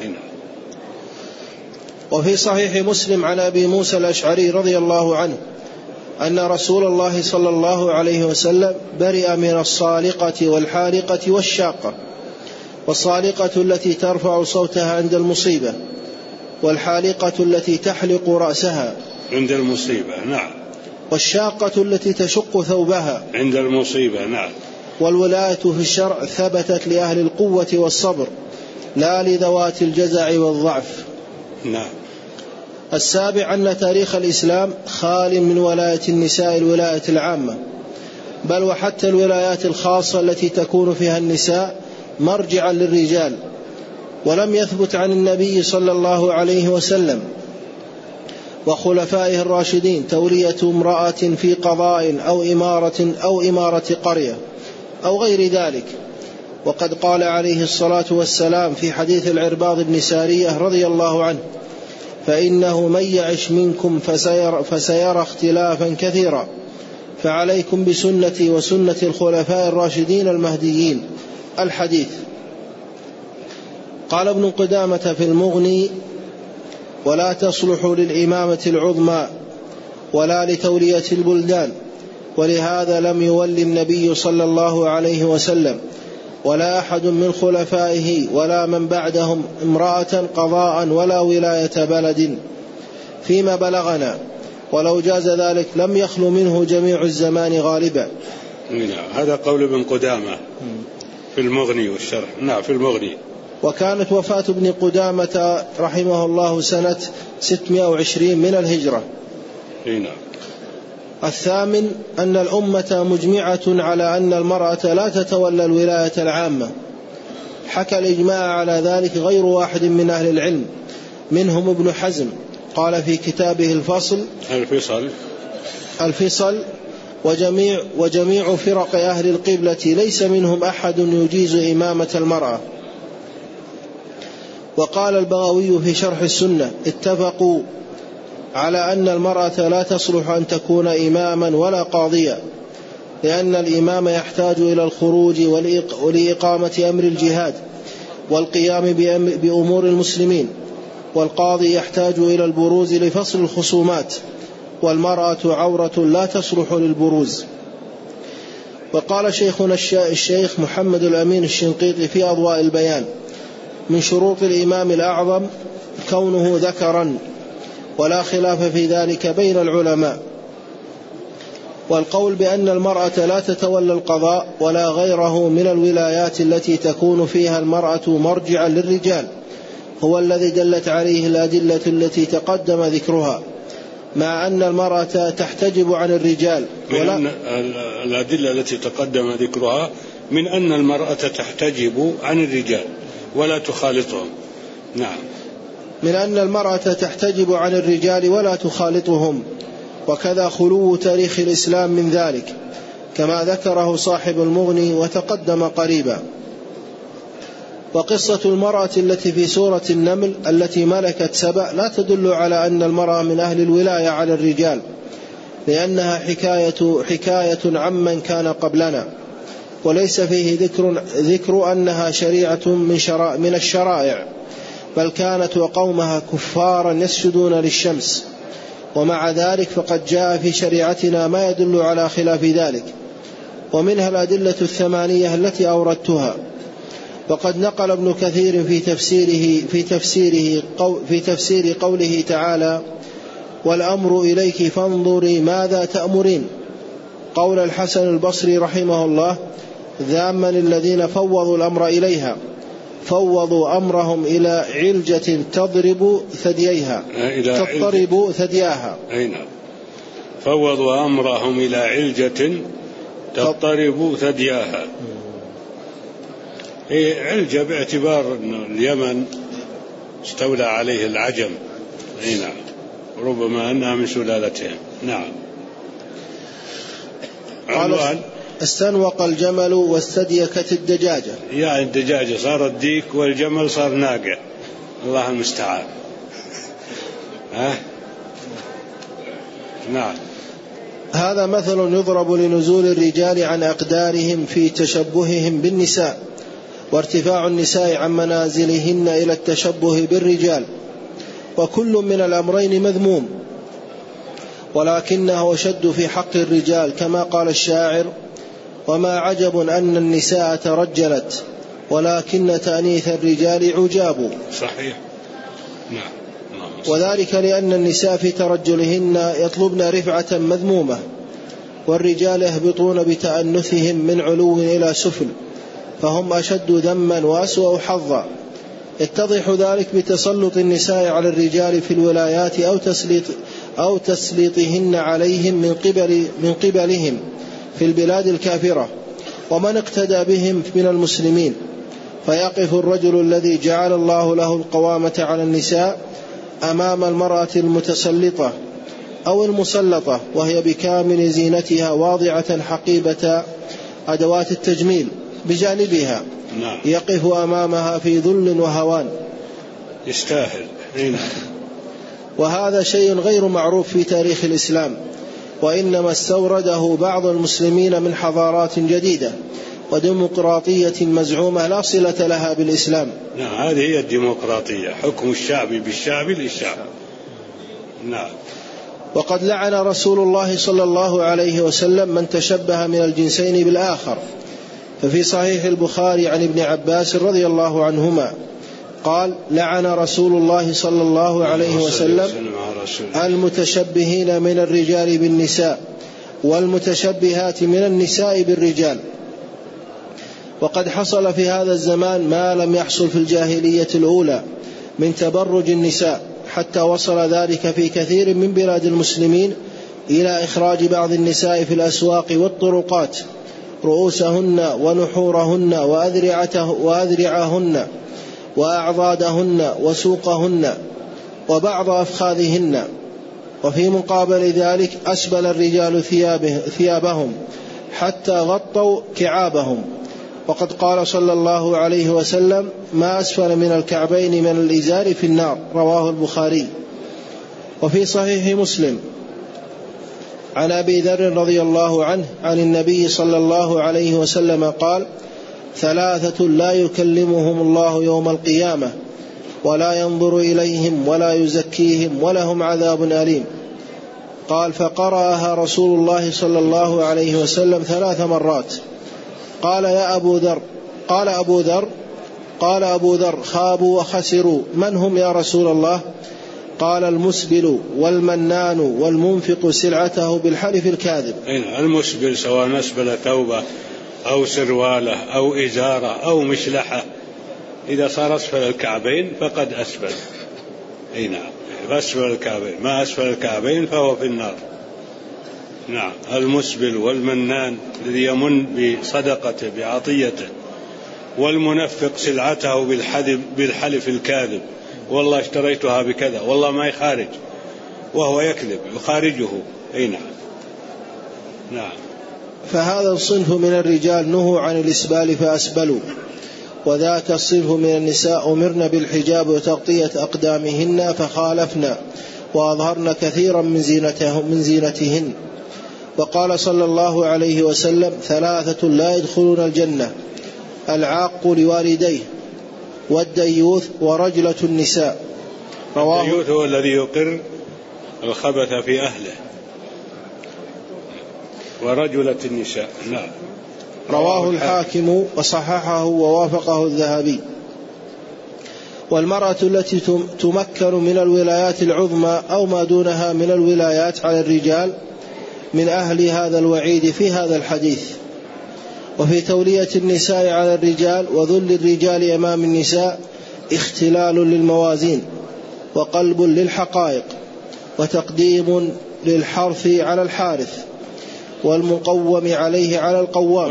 S2: وفي صحيح مسلم عن أبي موسى الأشعري رضي الله عنه أن رسول الله صلى الله عليه وسلم برئ من الصالقة والحالقة والشاقة. والصالقة التي ترفع صوتها عند المصيبة، والحالقة التي تحلق رأسها
S1: عند المصيبة. نعم.
S2: والشاقة التي تشق ثوبها عند
S1: المصيبة. نعم.
S2: والولاية في الشرع ثبتت لأهل القوة والصبر، لا لذوات الجزع والضعف.
S1: نعم.
S2: السابع أن تاريخ الإسلام خال من ولاية النساء الولاية العامة، بل وحتى الولايات الخاصة التي تكون فيها النساء مرجعا للرجال. ولم يثبت عن النبي صلى الله عليه وسلم وخلفائه الراشدين تولية امرأة في قضاء أو إمارة قرية أو غير ذلك. وقد قال عليه الصلاة والسلام في حديث العرباض بن سارية رضي الله عنه: فإنه من يعش منكم فسيرى اختلافا كثيرا، فعليكم بسنتي وسنة الخلفاء الراشدين المهديين. الحديث. قال ابن قدامة في المغني: ولا تصلح للإمامة العظمى، ولا لتولية البلدان، ولهذا لم يولي النبي صلى الله عليه وسلم ولا أحد من خلفائه ولا من بعدهم امرأة قضاء ولا ولاية بلد فيما بلغنا، ولو جاز ذلك لم يخلو منه جميع الزمان غالبا.
S1: هذا قول ابن قدامة في المغني والشرح. نعم في المغني.
S2: وكانت وفاة ابن قدامة رحمه الله سنة 620 من الهجرة.
S1: نعم.
S2: الثامن أن الأمة مجمعة على أن المرأة لا تتولى الولاية العامة، حكى الإجماع على ذلك غير واحد من أهل العلم، منهم ابن حزم قال في كتابه الفصل وجميع فرق أهل القبلة ليس منهم أحد يجيز إمامة المرأة. وقال البغوي في شرح السنة اتفقوا على أن المرأة لا تصلح أن تكون إماما ولا قاضيا، لأن الإمام يحتاج إلى الخروج ولإقامة أمر الجهاد والقيام بأمور المسلمين، والقاضي يحتاج إلى البروز لفصل الخصومات، والمرأة عورة لا تصلح للبروز. وقال شيخنا الشيخ محمد الأمين الشنقيطي في أضواء البيان من شروط الإمام الأعظم كونه ذكرا، ولا خلاف في ذلك بين العلماء. والقول بأن المرأة لا تتولى القضاء ولا غيره من الولايات التي تكون فيها المرأة مرجعا للرجال هو الذي دلت عليه الأدلة التي تقدم ذكرها، مع أن المرأة تحتجب عن الرجال.
S1: الأدلة التي تقدم ذكرها من أن المرأة تحتجب عن الرجال ولا تخالطهم. نعم.
S2: من أن المرأة تحتجب عن الرجال ولا تخالطهم، وكذا خلو تاريخ الإسلام من ذلك كما ذكره صاحب المغني وتقدم قريبا. وقصة المرأة التي في سورة النمل التي ملكت سبأ لا تدل على أن المرأة من أهل الولاية على الرجال، لأنها حكاية عمن كان قبلنا، وليس فيه ذكر أنها شريعة من الشرائع، بل كانت وقومها كفارا يسجدون للشمس. ومع ذلك فقد جاء في شريعتنا ما يدل على خلاف ذلك، ومنها الأدلة 8 التي أوردتها. وقد نقل ابن كثير في تفسير قوله تعالى والأمر إليك فانظري ماذا تأمرين، قول الحسن البصري رحمه الله ذاما الذين فوضوا الأمر إليها، فوضوا أمرهم إلى علجة تضطرب ثدياها.
S1: فوضوا أمرهم إلى علجة تضطرب ثدياها. علجة باعتبار أن اليمن استولى عليه العجم. نعم. ربما أنها من سلالتهم. نعم.
S2: قال استنوق الجمل واستديكت الدجاجة،
S1: يعني الدجاجة صار الديك والجمل صار ناقة، الله المستعان. نعم.
S2: هذا مثل يضرب لنزول الرجال عن أقدارهم في تشبههم بالنساء، وارتفاع النساء عن منازلهن إلى التشبه بالرجال، وكل من الأمرين مذموم، ولكنه أشد في حق الرجال، كما قال الشاعر وما عجب أن النساء ترجلت ولكن تأنيث الرجال عجاب.
S1: صحيح. نعم.
S2: وذلك لأن النساء في ترجلهن يطلبن رفعة مذمومة، والرجال يهبطون بتأنثهم من علو إلى سفل، فهم أشد ذما وأسوأ حظا. يتضح ذلك بتسلط النساء على الرجال في الولايات أو تسليطهن عليهم من قبلهم في البلاد الكافرة ومن اقتدى بهم من المسلمين، فيقف الرجل الذي جعل الله له القوامة على النساء أمام المرأة المتسلطة أو المسلطة وهي بكامل زينتها واضعة حقيبة أدوات التجميل بجانبها.
S1: نعم.
S2: يقف أمامها في ذل وهوان
S1: يستاهل.
S2: وهذا شيء غير معروف في تاريخ الإسلام، وإنما استورده بعض المسلمين من حضارات جديدة وديمقراطية مزعومة لا صلة لها بالإسلام.
S1: نعم. هذه هي الديمقراطية، حكم الشعب بالشعب للشعب. نعم.
S2: وقد لعن رسول الله صلى الله عليه وسلم من تشبه من الجنسين بالآخر. ففي صحيح البخاري عن ابن عباس رضي الله عنهما قال: لعن رسول الله صلى الله عليه وسلم المتشبهين من الرجال بالنساء والمتشبهات من النساء بالرجال. وقد حصل في هذا الزمان ما لم يحصل في الجاهلية الأولى من تبرج النساء، حتى وصل ذلك في كثير من بلاد المسلمين إلى إخراج بعض النساء في الأسواق والطرقات رؤوسهن ونحورهن وأذرعهن وأعضادهن وسوقهن وبعض أفخاذهن. وفي مقابل ذلك أسبل الرجال ثيابهم حتى غطوا كعابهم. وقد قال صلى الله عليه وسلم: ما أسفل من الكعبين من الإزار في النار. رواه البخاري. وفي صحيح مسلم عن أبي ذر رضي الله عنه عن النبي صلى الله عليه وسلم قال: ثلاثة لا يكلمهم الله يوم القيامة ولا ينظر إليهم ولا يزكيهم ولهم عذاب أليم. قال: فقرأها رسول الله صلى الله عليه وسلم 3 مرات. قال أبو ذر: خابوا وخسروا، من هم يا رسول الله؟ قال: المسبل والمنان والمنفق سلعته بالحلف الكاذب.
S1: المسبل سواء نسبل ثوبه أو سروالة أو إزارة أو مشلحة، إذا صار أسفل الكعبين فقد أسفل. نعم، أسفل الكعبين، ما أسفل الكعبين فهو في النار. نعم، المسبل والمنان الذي يمن بصدقته بعطيته، والمنفق سلعته بالحلف الكاذب، والله اشتريتها بكذا والله ما يخارج، وهو يكذب يخارجه. نعم.
S2: فهذا الصنف من الرجال نهوا عن الإسبال فأسبلوا، وذاك الصنف من النساء أمرن بالحجاب وتغطية أقدامهن فخالفن وأظهرن كثيرا من زينتهن. وقال صلى الله عليه وسلم: 3 لا يدخلون الجنة: العاق لوالديه والديوث ورجلة النساء.
S1: الديوث هو الذي يقر الخبث في أهله، ورجلة النساء. نعم.
S2: رواه الحاكم وصححه ووافقه الذهبي. والمرأة التي تمكن من الولايات العظمى أو ما دونها من الولايات على الرجال من أهل هذا الوعيد في هذا الحديث. وفي تولية النساء على الرجال وذل الرجال أمام النساء اختلال للموازين وقلب للحقائق وتقديم للحرث على الحارث والمقوم عليه على القوام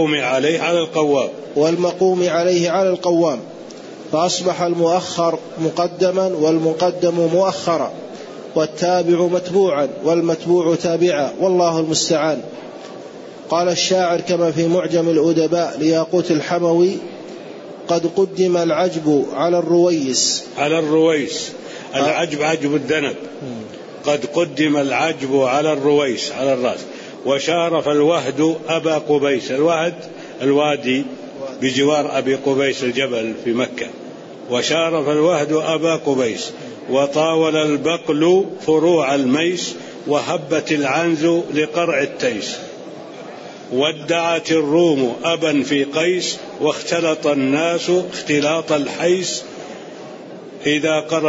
S2: والمقوم عليه على القوام، فأصبح المؤخر مقدما والمقدم مؤخرا والتابع متبوعا والمتبوع تابعا، والله المستعان. قال الشاعر كما في معجم الأدباء لياقوت الحموي: قد قدم العجب على الرويس.
S1: العجب عجب الذنب. قد قدم العجب على الرويس على الرأس. وشارف الوهد أبا قبيس. الوهد الوادي بجوار أبي قبيس الجبل في مكة. وشارف الوهد أبا قبيس. وطاول البقل فروع الميس. وهبت العنز لقرع التيس. وادعت الروم أبا في قيس. واختلط الناس اختلاط الحيس. إذا قرى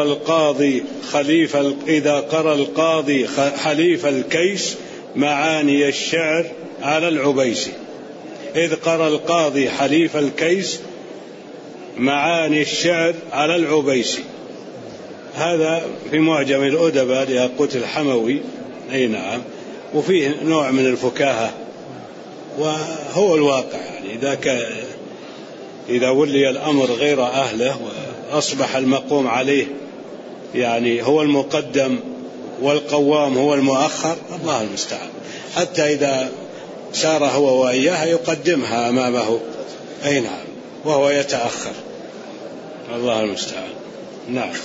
S1: القاضي حليف الكيس معاني الشعر على العبيس. إذ قرى القاضي حليف الكيس معاني الشعر على العبيس. هذا في معجم الأدباء لياقوت الحموي. نعم. وفيه نوع من الفكاهة، وهو الواقع. يعني إذا ولي الأمر غير أهله وأصبح المقوم عليه يعني هو المقدم والقوام هو المؤخر، الله المستعان. حتى إذا سار هو وإياها يقدمها أمامه، نعم، وهو يتأخر، الله المستعان. نعم.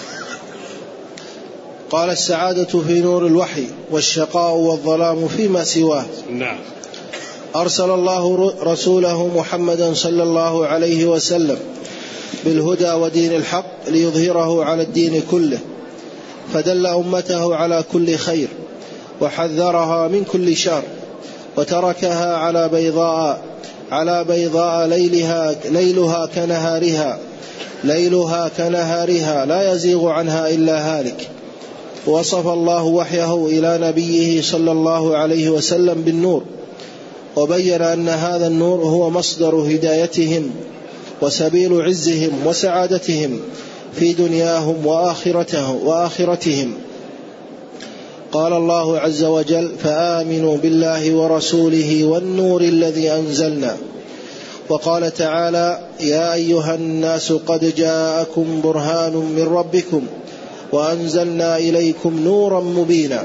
S2: قال: السعادة في نور الوحي والشقاء والظلام فيما سواه.
S1: نعم.
S2: أرسل الله رسوله محمدا صلى الله عليه وسلم بالهدى ودين الحق ليظهره على الدين كله، فدل أمته على كل خير وحذرها من كل شر، وتركها على بيضاء ليلها كنهارها لا يزيغ عنها إلا هالك. وصف الله وحيه إلى نبيه صلى الله عليه وسلم بالنور، وبين أن هذا النور هو مصدر هدايتهم وسبيل عزهم وسعادتهم في دنياهم وآخرتهم. قال الله عز وجل: فآمنوا بالله ورسوله والنور الذي أنزلنا. وقال تعالى: يا أيها الناس قد جاءكم برهان من ربكم وأنزلنا إليكم نورا مبينا.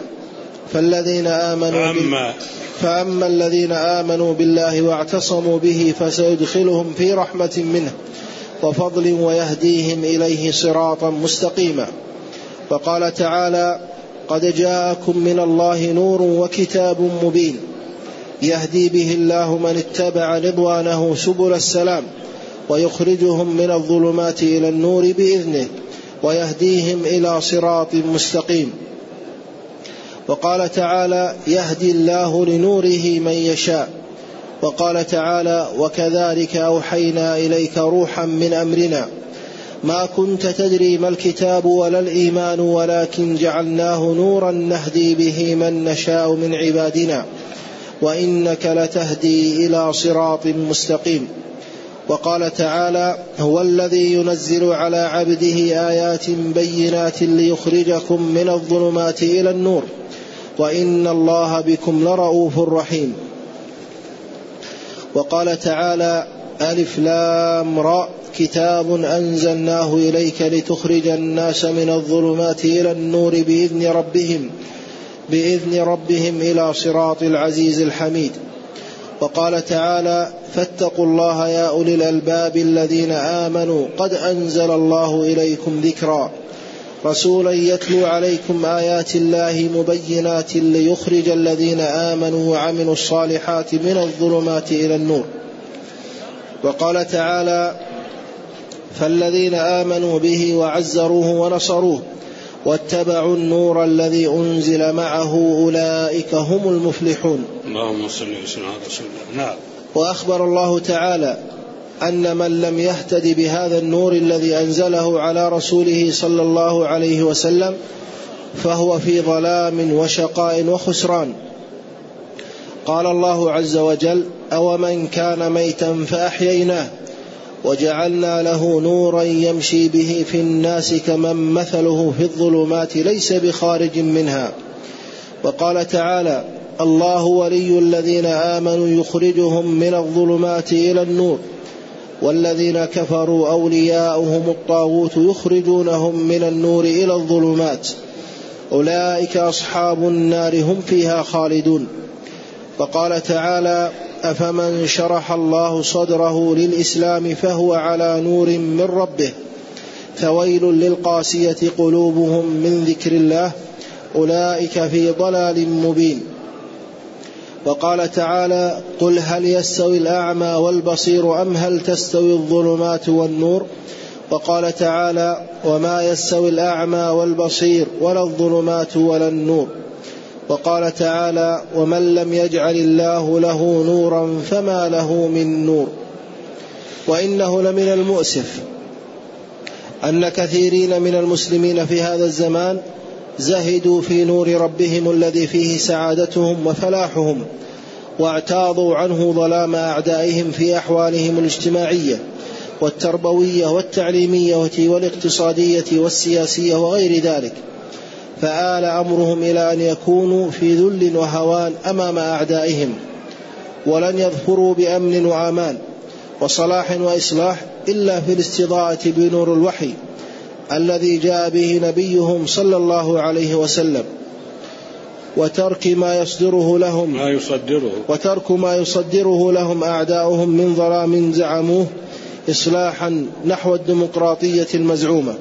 S2: فأما الذين آمنوا بالله واعتصموا به فسيدخلهم في رحمة منه وفضل ويهديهم إليه صراطا مستقيما. وقال تعالى: قد جاءكم من الله نور وكتاب مبين يهدي به الله من اتبع رضوانه سبل السلام ويخرجهم من الظلمات إلى النور بإذنه ويهديهم إلى صراط مستقيم. وقال تعالى: يهدي الله لنوره من يشاء. وقال تعالى: وكذلك أوحينا إليك روحا من أمرنا ما كنت تدري ما الكتاب ولا الإيمان ولكن جعلناه نورا نهدي به من نشاء من عبادنا وإنك لتهدي إلى صراط مستقيم. وقال تعالى: هو الذي ينزل على عبده آيات بينات ليخرجكم من الظلمات إلى النور وإن الله بكم لرؤوف رحيم. وقال تعالى: ألف لام را كتاب أنزلناه إليك لتخرج الناس من الظلمات إلى النور بإذن ربهم إلى صراط العزيز الحميد. وقال تعالى: فاتقوا الله يا أولي الألباب الذين آمنوا قد أنزل الله إليكم ذكرا رسولا يتلو عليكم آيات الله مبينات ليخرج الذين آمنوا وعملوا الصالحات من الظلمات إلى النور. وقال تعالى: فالذين آمنوا به وعزروه ونصروه واتبعوا النور الذي أنزل معه أولئك هم المفلحون.
S1: اللهم صل وسلم على رسول الله. نعم.
S2: وأخبر الله تعالى أن من لم يهتد بهذا النور الذي أنزله على رسوله صلى الله عليه وسلم فهو في ظلام وشقاء وخسران. قال الله عز وجل: أومن كان ميتا فأحييناه وجعلنا له نورا يمشي به في الناس كمن مثله في الظلمات ليس بخارج منها. وقال تعالى: الله ولي الذين آمنوا يخرجهم من الظلمات إلى النور والذين كفروا أولياؤهم الطاغوت يخرجونهم من النور إلى الظلمات أولئك أصحاب النار هم فيها خالدون. وقال تعالى: أفمن شرح الله صدره للإسلام فهو على نور من ربه فويل للقاسية قلوبهم من ذكر الله أولئك في ضلال مبين. وقال تعالى: قل هل يستوي الأعمى والبصير أم هل تستوي الظلمات والنور. وقال تعالى: وما يستوي الأعمى والبصير ولا الظلمات ولا النور. وقال تعالى: ومن لم يجعل الله له نورا فما له من نور. وإنه لمن المؤسف أن كثيرين من المسلمين في هذا الزمان زهدوا في نور ربهم الذي فيه سعادتهم وفلاحهم واعتاضوا عنه ظلام أعدائهم في أحوالهم الاجتماعية والتربوية والتعليمية والاقتصادية والسياسية وغير ذلك، فآل أمرهم إلى أن يكونوا في ذل وهوان أمام أعدائهم ولن يظفروا بأمن وأمان وصلاح وإصلاح إلا في الاستضاءة بنور الوحي الذي جاء به نبيهم صلى الله عليه وسلم وترك ما يصدره لهم أعداؤهم من ظلام زعموه إصلاحا نحو الديمقراطية المزعومة.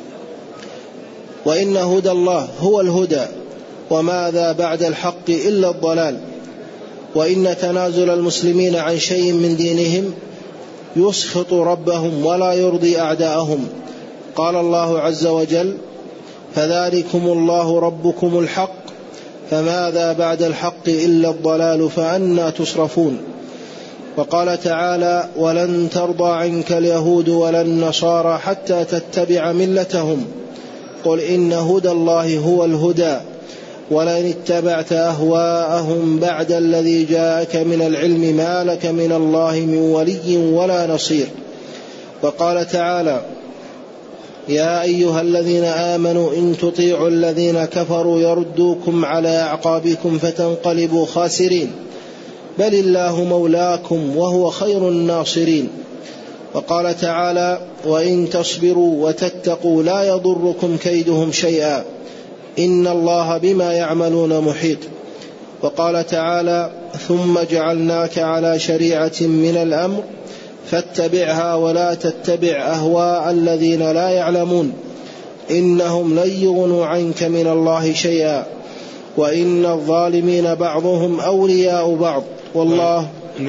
S2: وإن هدى الله هو الهدى وماذا بعد الحق إلا الضلال. وإن تنازل المسلمين عن شيء من دينهم يسخط ربهم ولا يرضي أعداءهم. قال الله عز وجل: فذلكم الله ربكم الحق فماذا بعد الحق إلا الضلال فأنى تصرفون. وقال تعالى ولن ترضى عنك اليهود ولا النصارى حتى تتبع ملتهم قل إن هدى الله هو الهدى ولئن اتبعت أهواءهم بعد الذي جاءك من العلم ما لك من الله من ولي ولا نصير. وقال تعالى يا أيها الذين آمنوا إن تطيعوا الذين كفروا يردوكم على أعقابكم فتنقلبوا خاسرين بل الله مولاكم وهو خير الناصرين. وقال تعالى وإن تصبروا وتتقوا لا يضركم كيدهم شيئا إن الله بما يعملون محيط. وقال تعالى ثم جعلناك على شريعة من الأمر فاتبعها ولا تتبع أهواء الذين لا يعلمون إنهم لن يغنوا عنك من الله شيئا وإن الظالمين بعضهم أولياء بعض والله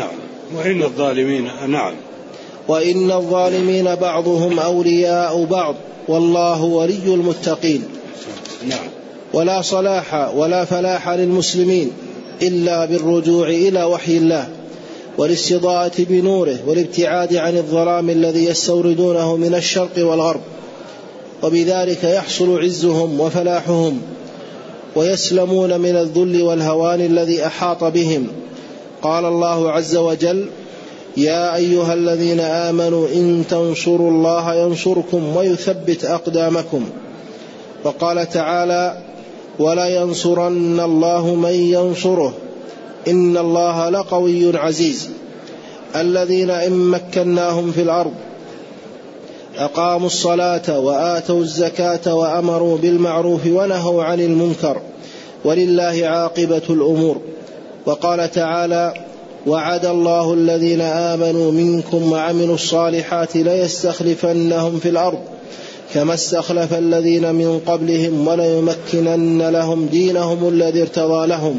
S2: وإن الظالمين بعضهم أولياء بعض والله ولي المتقين. ولا صلاح ولا فلاح للمسلمين إلا بالرجوع إلى وحي الله والاستضاءة بنوره والابتعاد عن الظلام الذي يستوردونه من الشرق والغرب، وبذلك يحصل عزهم وفلاحهم ويسلمون من الذل والهوان الذي أحاط بهم. قال الله عز وجل يا أيها الذين آمنوا إن تنصروا الله ينصركم ويثبت أقدامكم. وقال تعالى ولا ينصرن الله من ينصره إن الله لقوي عزيز. الذين إن مكناهم في الأرض أقاموا الصلاة وآتوا الزكاة وأمروا بالمعروف ونهوا عن المنكر ولله عاقبة الأمور. وقال تعالى وعد الله الذين آمنوا منكم وعملوا الصالحات ليستخلفنهم في الأرض كما استخلف الذين من قبلهم وليمكنن لهم دينهم الذي ارتضى لهم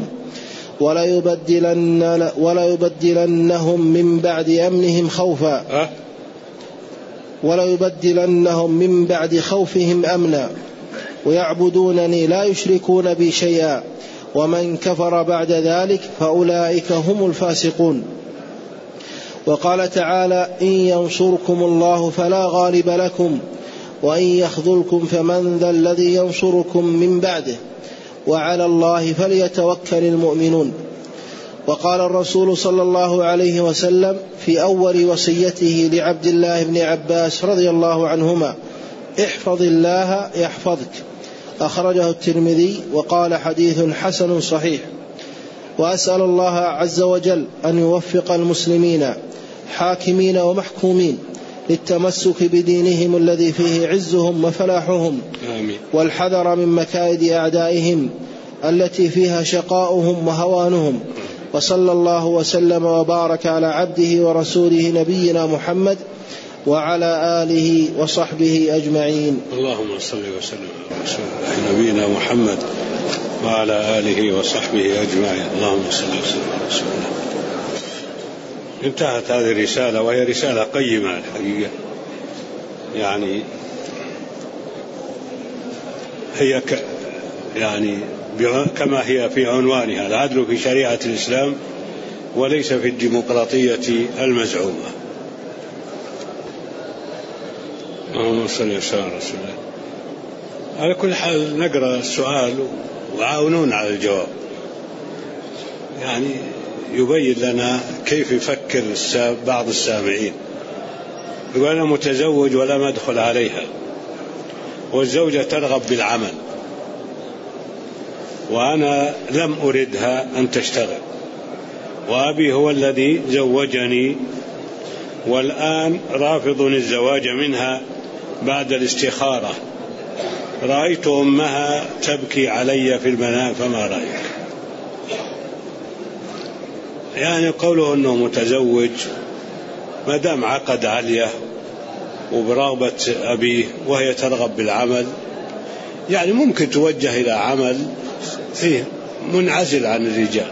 S2: وليبدلنهم من بعد أمنهم خوفا وليبدلنهم من بعد خوفهم أمنا ويعبدونني لا يشركون بي شيئا ومن كفر بعد ذلك فأولئك هم الفاسقون. وقال تعالى إن ينصركم الله فلا غالب لكم وإن يخذلكم فمن ذا الذي ينصركم من بعده وعلى الله فليتوكل المؤمنون. وقال الرسول صلى الله عليه وسلم في أول وصيته لعبد الله بن عباس رضي الله عنهما احفظ الله يحفظك، أخرجه الترمذي وقال حديث حسن صحيح. وأسأل الله عز وجل أن يوفق المسلمين حاكمين ومحكومين للتمسك بدينهم الذي فيه عزهم وفلاحهم والحذر من مكائد أعدائهم التي فيها شقاؤهم وهوانهم. وصلى الله وسلم وبارك على عبده ورسوله نبينا محمد وعلى آله وصحبه أجمعين.
S1: اللهم صل وسلم على نبينا محمد وعلى آله وصحبه أجمعين. اللهم صل وسلم على رسول الله. انتهت هذه الرسالة وهي رسالة قيمة الحقيقة، يعني هي كما هي في عنوانها العدل في شريعة الإسلام وليس في الديمقراطية المزعومة. اللهم صل وسلم على رسول الله. على كل حال نقرأ السؤال وعاونون على الجواب، يعني يبين لنا كيف يفكر بعض السامعين. يقول أنا متزوج ولم أدخل عليها والزوجة ترغب بالعمل وأنا لم أردها أن تشتغل وأبي هو الذي زوجني والآن رافض الزواج منها بعد الاستخارة. رأيت أمها تبكي علي في المنام فما رأيك؟ يعني قوله أنه متزوج ما دام عقد عليه وبرغبة أبيه وهي ترغب بالعمل، يعني ممكن توجه إلى عمل فيه منعزل عن الرجال،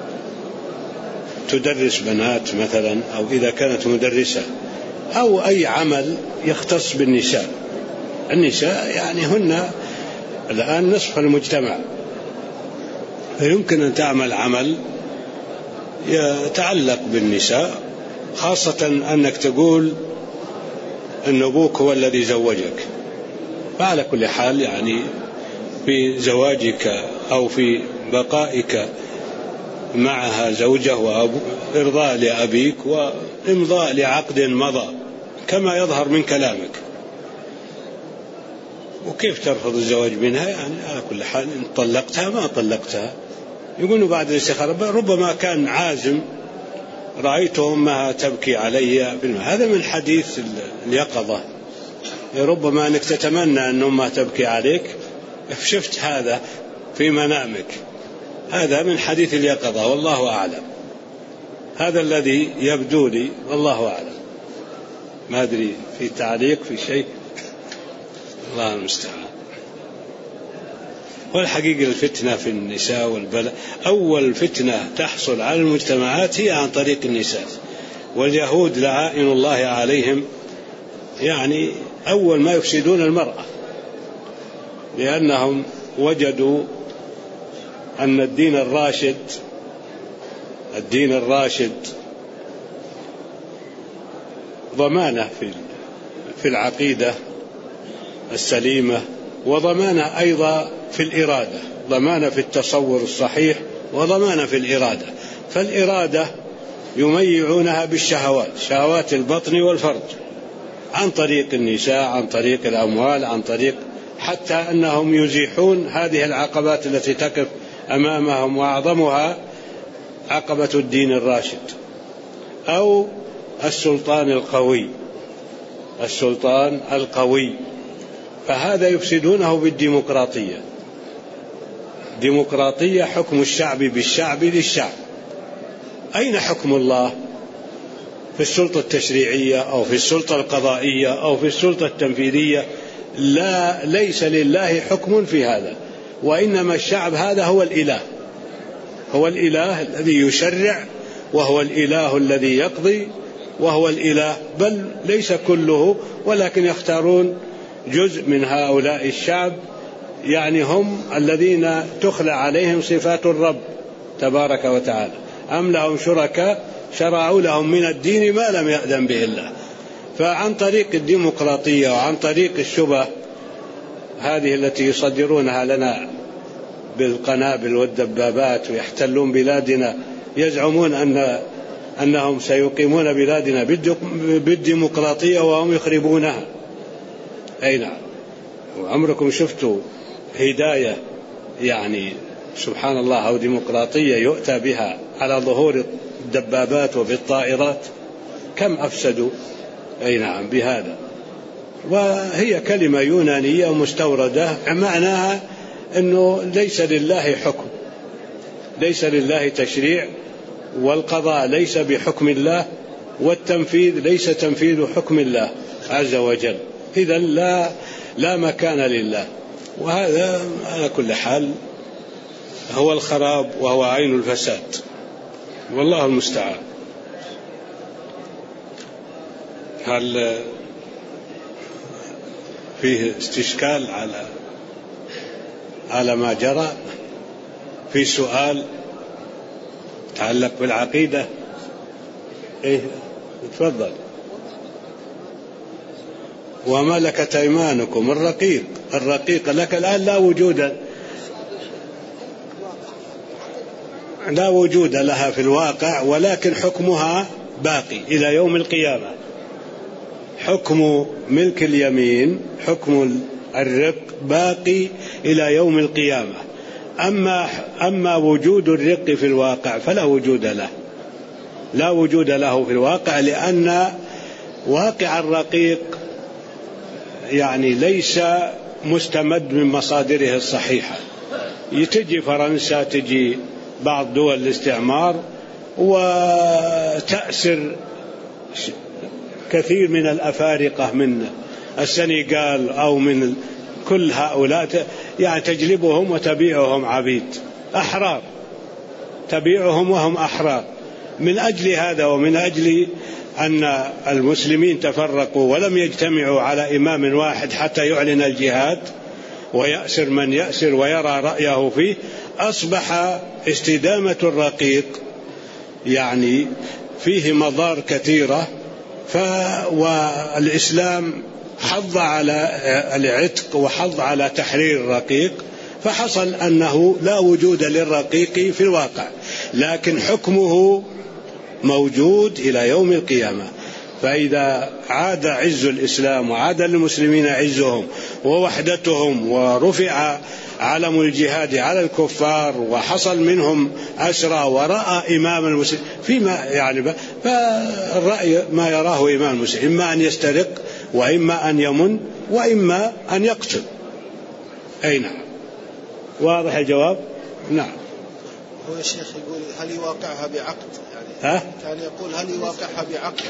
S1: تدرس بنات مثلا، أو إذا كانت مدرسة، أو أي عمل يختص بالنساء. النساء يعني هن الآن نصف المجتمع، فيمكن أن تعمل عمل يتعلق بالنساء، خاصة أنك تقول أن أبوك هو الذي زوجك. فعلى كل حال يعني في زواجك أو في بقائك معها زوجة وإرضاء لأبيك وإمضاء لعقد مضى كما يظهر من كلامك. وكيف ترفض الزواج منها؟ يعني على كل حال إن طلقتها ما طلقتها، يقولوا بعد الاستخارة ربما كان عازم، رأيت أمها تبكي علي، هذا من حديث اليقظة، ربما أنك تتمنى أن أمها تبكي عليك، شفت هذا في منامك، هذا من حديث اليقظة والله أعلم، هذا الذي يبدو لي والله أعلم، ما أدري في تعليق في شيء، الله المستعان. والحقيقة الفتنة في النساء والبلاء، أول فتنة تحصل على المجتمعات هي عن طريق النساء، واليهود لعائن الله عليهم يعني أول ما يفسدون المرأة، لأنهم وجدوا أن الدين الراشد ضمانة في العقيدة السليمة، وضمانة أيضا في الإرادة، ضمانة في التصور الصحيح، وضمانة في الإرادة. فالإرادة يميعونها بالشهوات، شهوات البطن والفرج، عن طريق النساء، عن طريق الأموال، عن طريق حتى أنهم يزيحون هذه العقبات التي تقف أمامهم، وأعظمها عقبة الدين الراشد أو السلطان القوي. فهذا يفسدونه بالديمقراطية، ديمقراطية حكم الشعب بالشعب للشعب. أين حكم الله؟ في السلطة التشريعية أو في السلطة القضائية أو في السلطة التنفيذية؟ لا، ليس لله حكم في هذا، وإنما الشعب هذا هو الإله الذي يشرع، وهو الإله الذي يقضي، وهو الإله، بل ليس كله، ولكن يختارون جزء من هؤلاء الشعب، يعني هم الذين تخلع عليهم صفات الرب تبارك وتعالى، أم لهم شركاء شرعوا لهم من الدين ما لم يأذن به الله. فعن طريق الديمقراطية وعن طريق الشبه هذه التي يصدرونها لنا بالقنابل والدبابات ويحتلون بلادنا، يزعمون أنهم سيقيمون بلادنا بالديمقراطية وهم يخربونها. أي نعم. وعمركم شفتوا هداية يعني سبحان الله أو ديمقراطية يؤتى بها على ظهور الدبابات وبالطائرات؟ كم أفسدوا. أي نعم بهذا. وهي كلمة يونانية مستوردة، معناها أنه ليس لله حكم، ليس لله تشريع، والقضاء ليس بحكم الله، والتنفيذ ليس تنفيذ حكم الله عز وجل. إذا لا مكان لله. وهذا على كل حال هو الخراب وهو عين الفساد، والله المستعان. هل فيه استشكال على ما جرى؟ في سؤال يتعلق بالعقيدة؟ إيه تفضل. وملكت أيمانكم، الرقيق لك الآن لا وجود لها في الواقع، ولكن حكمها باقي إلى يوم القيامة. حكم ملك اليمين، حكم الرق باقي إلى يوم القيامة. أما وجود الرق في الواقع فلا وجود له، لا وجود له في الواقع، لأن واقع الرقيق يعني ليس مستمد من مصادره الصحيحة. تجي فرنسا، تجي بعض دول الاستعمار وتأسر كثير من الأفارقة من السنغال أو من كل هؤلاء، يعني تجلبهم وتبيعهم عبيد أحرار، تبيعهم وهم أحرار. من أجل هذا ومن أجل أن المسلمين تفرقوا ولم يجتمعوا على إمام واحد حتى يعلن الجهاد، ويأسر من يأسر ويرى رأيه فيه، أصبح استدامة الرقيق يعني فيه مضار كثيرة. والإسلام حض على العتق وحض على تحرير الرقيق، فحصل أنه لا وجود للرقيق في الواقع، لكن حكمه موجود إلى يوم القيامة. فإذا عاد عز الإسلام وعاد للمسلمين عزهم ووحدتهم ورفع علم الجهاد على الكفار وحصل منهم أسرى ورأى إمام المسلم فيما يعني، فالرأي ما يراه إمام المسلم، إما أن يسترق وإما أن يمن وإما أن يقتل. أي نعم، واضح الجواب؟ نعم.
S2: هو الشيخ يقول هل يواقعها بعقد؟ يعني كان يقول هل يواقعها بعقد؟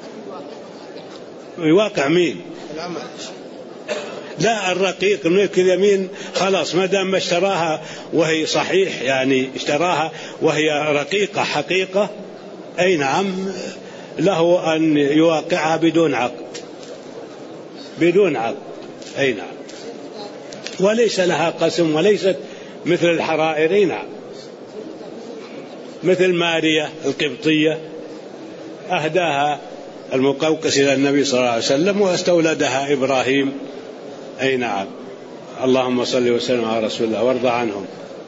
S1: يواقع مين؟
S2: العمل.
S1: لا، الرقيق ملك اليمين خلاص، ما دام اشتراها وهي صحيح، يعني اشتراها وهي رقيقة حقيقة، أي نعم له أن يواقعها بدون عقد، بدون عقد. أي نعم، وليس لها قسم، وليست مثل الحرائر. أي نعم، مثل ماريا القبطية أهداها المقوقس إلى النبي صلى الله عليه وسلم واستولدها إبراهيم. أي نعم، اللهم صل وسلم على رسول الله وارضى عنهم.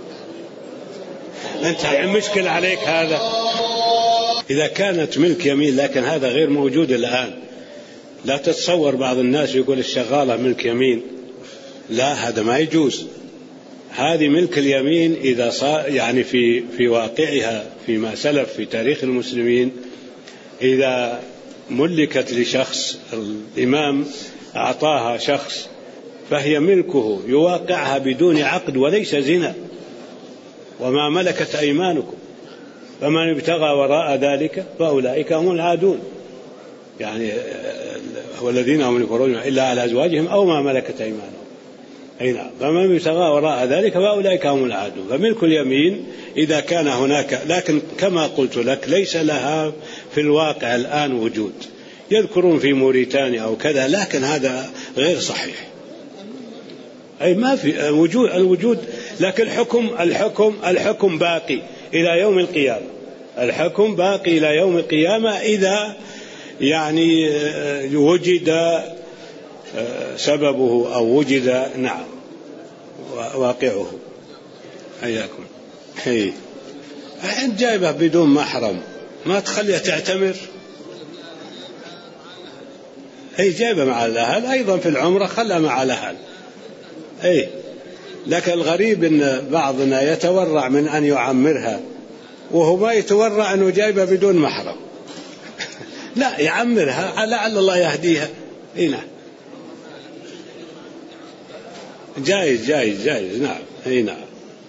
S1: أنت مشكل عليك هذا إذا كانت ملك يمين، لكن هذا غير موجود الآن. لا تتصور بعض الناس يقول الشغالة ملك يمين، لا، هذا ما يجوز. هذه ملك اليمين إذا صار يعني في واقعها فيما سلف في تاريخ المسلمين، إذا ملكت لشخص، الإمام أعطاها شخص، فهي ملكه، يواقعها بدون عقد وليس زنا، وما ملكت أيمانكم، فمن ابتغى وراء ذلك فأولئك هم العادون. يعني والذين هم لفروجهم إلا على أزواجهم أو ما ملكت أيمانهم. أي نعم، فمن ابتغى وراء ذلك فأولئك هم العادون. فملك اليمين إذا كان هناك، لكن كما قلت لك ليس لها في الواقع الآن وجود. يذكرون في موريتانيا أو كذا، لكن هذا غير صحيح. أي ما في الوجود، لكن الحكم باقي إلى يوم القيامة. الحكم باقي إلى يوم القيامة إذا يعني وجد سببه أو وجد نعم واقعه. حياكم. هي أنت جايبه بدون محرم، ما تخليها تعتمر. هي جايبه مع الأهل أيضا في العمرة، خلها مع الأهل. أي لكن الغريب أن بعضنا يتورع من أن يعمرها، وهو ما يتورع أنه جايبه بدون محرم. لا، يعمرها لعل الله يهديها. هنا جائز نعم. هنا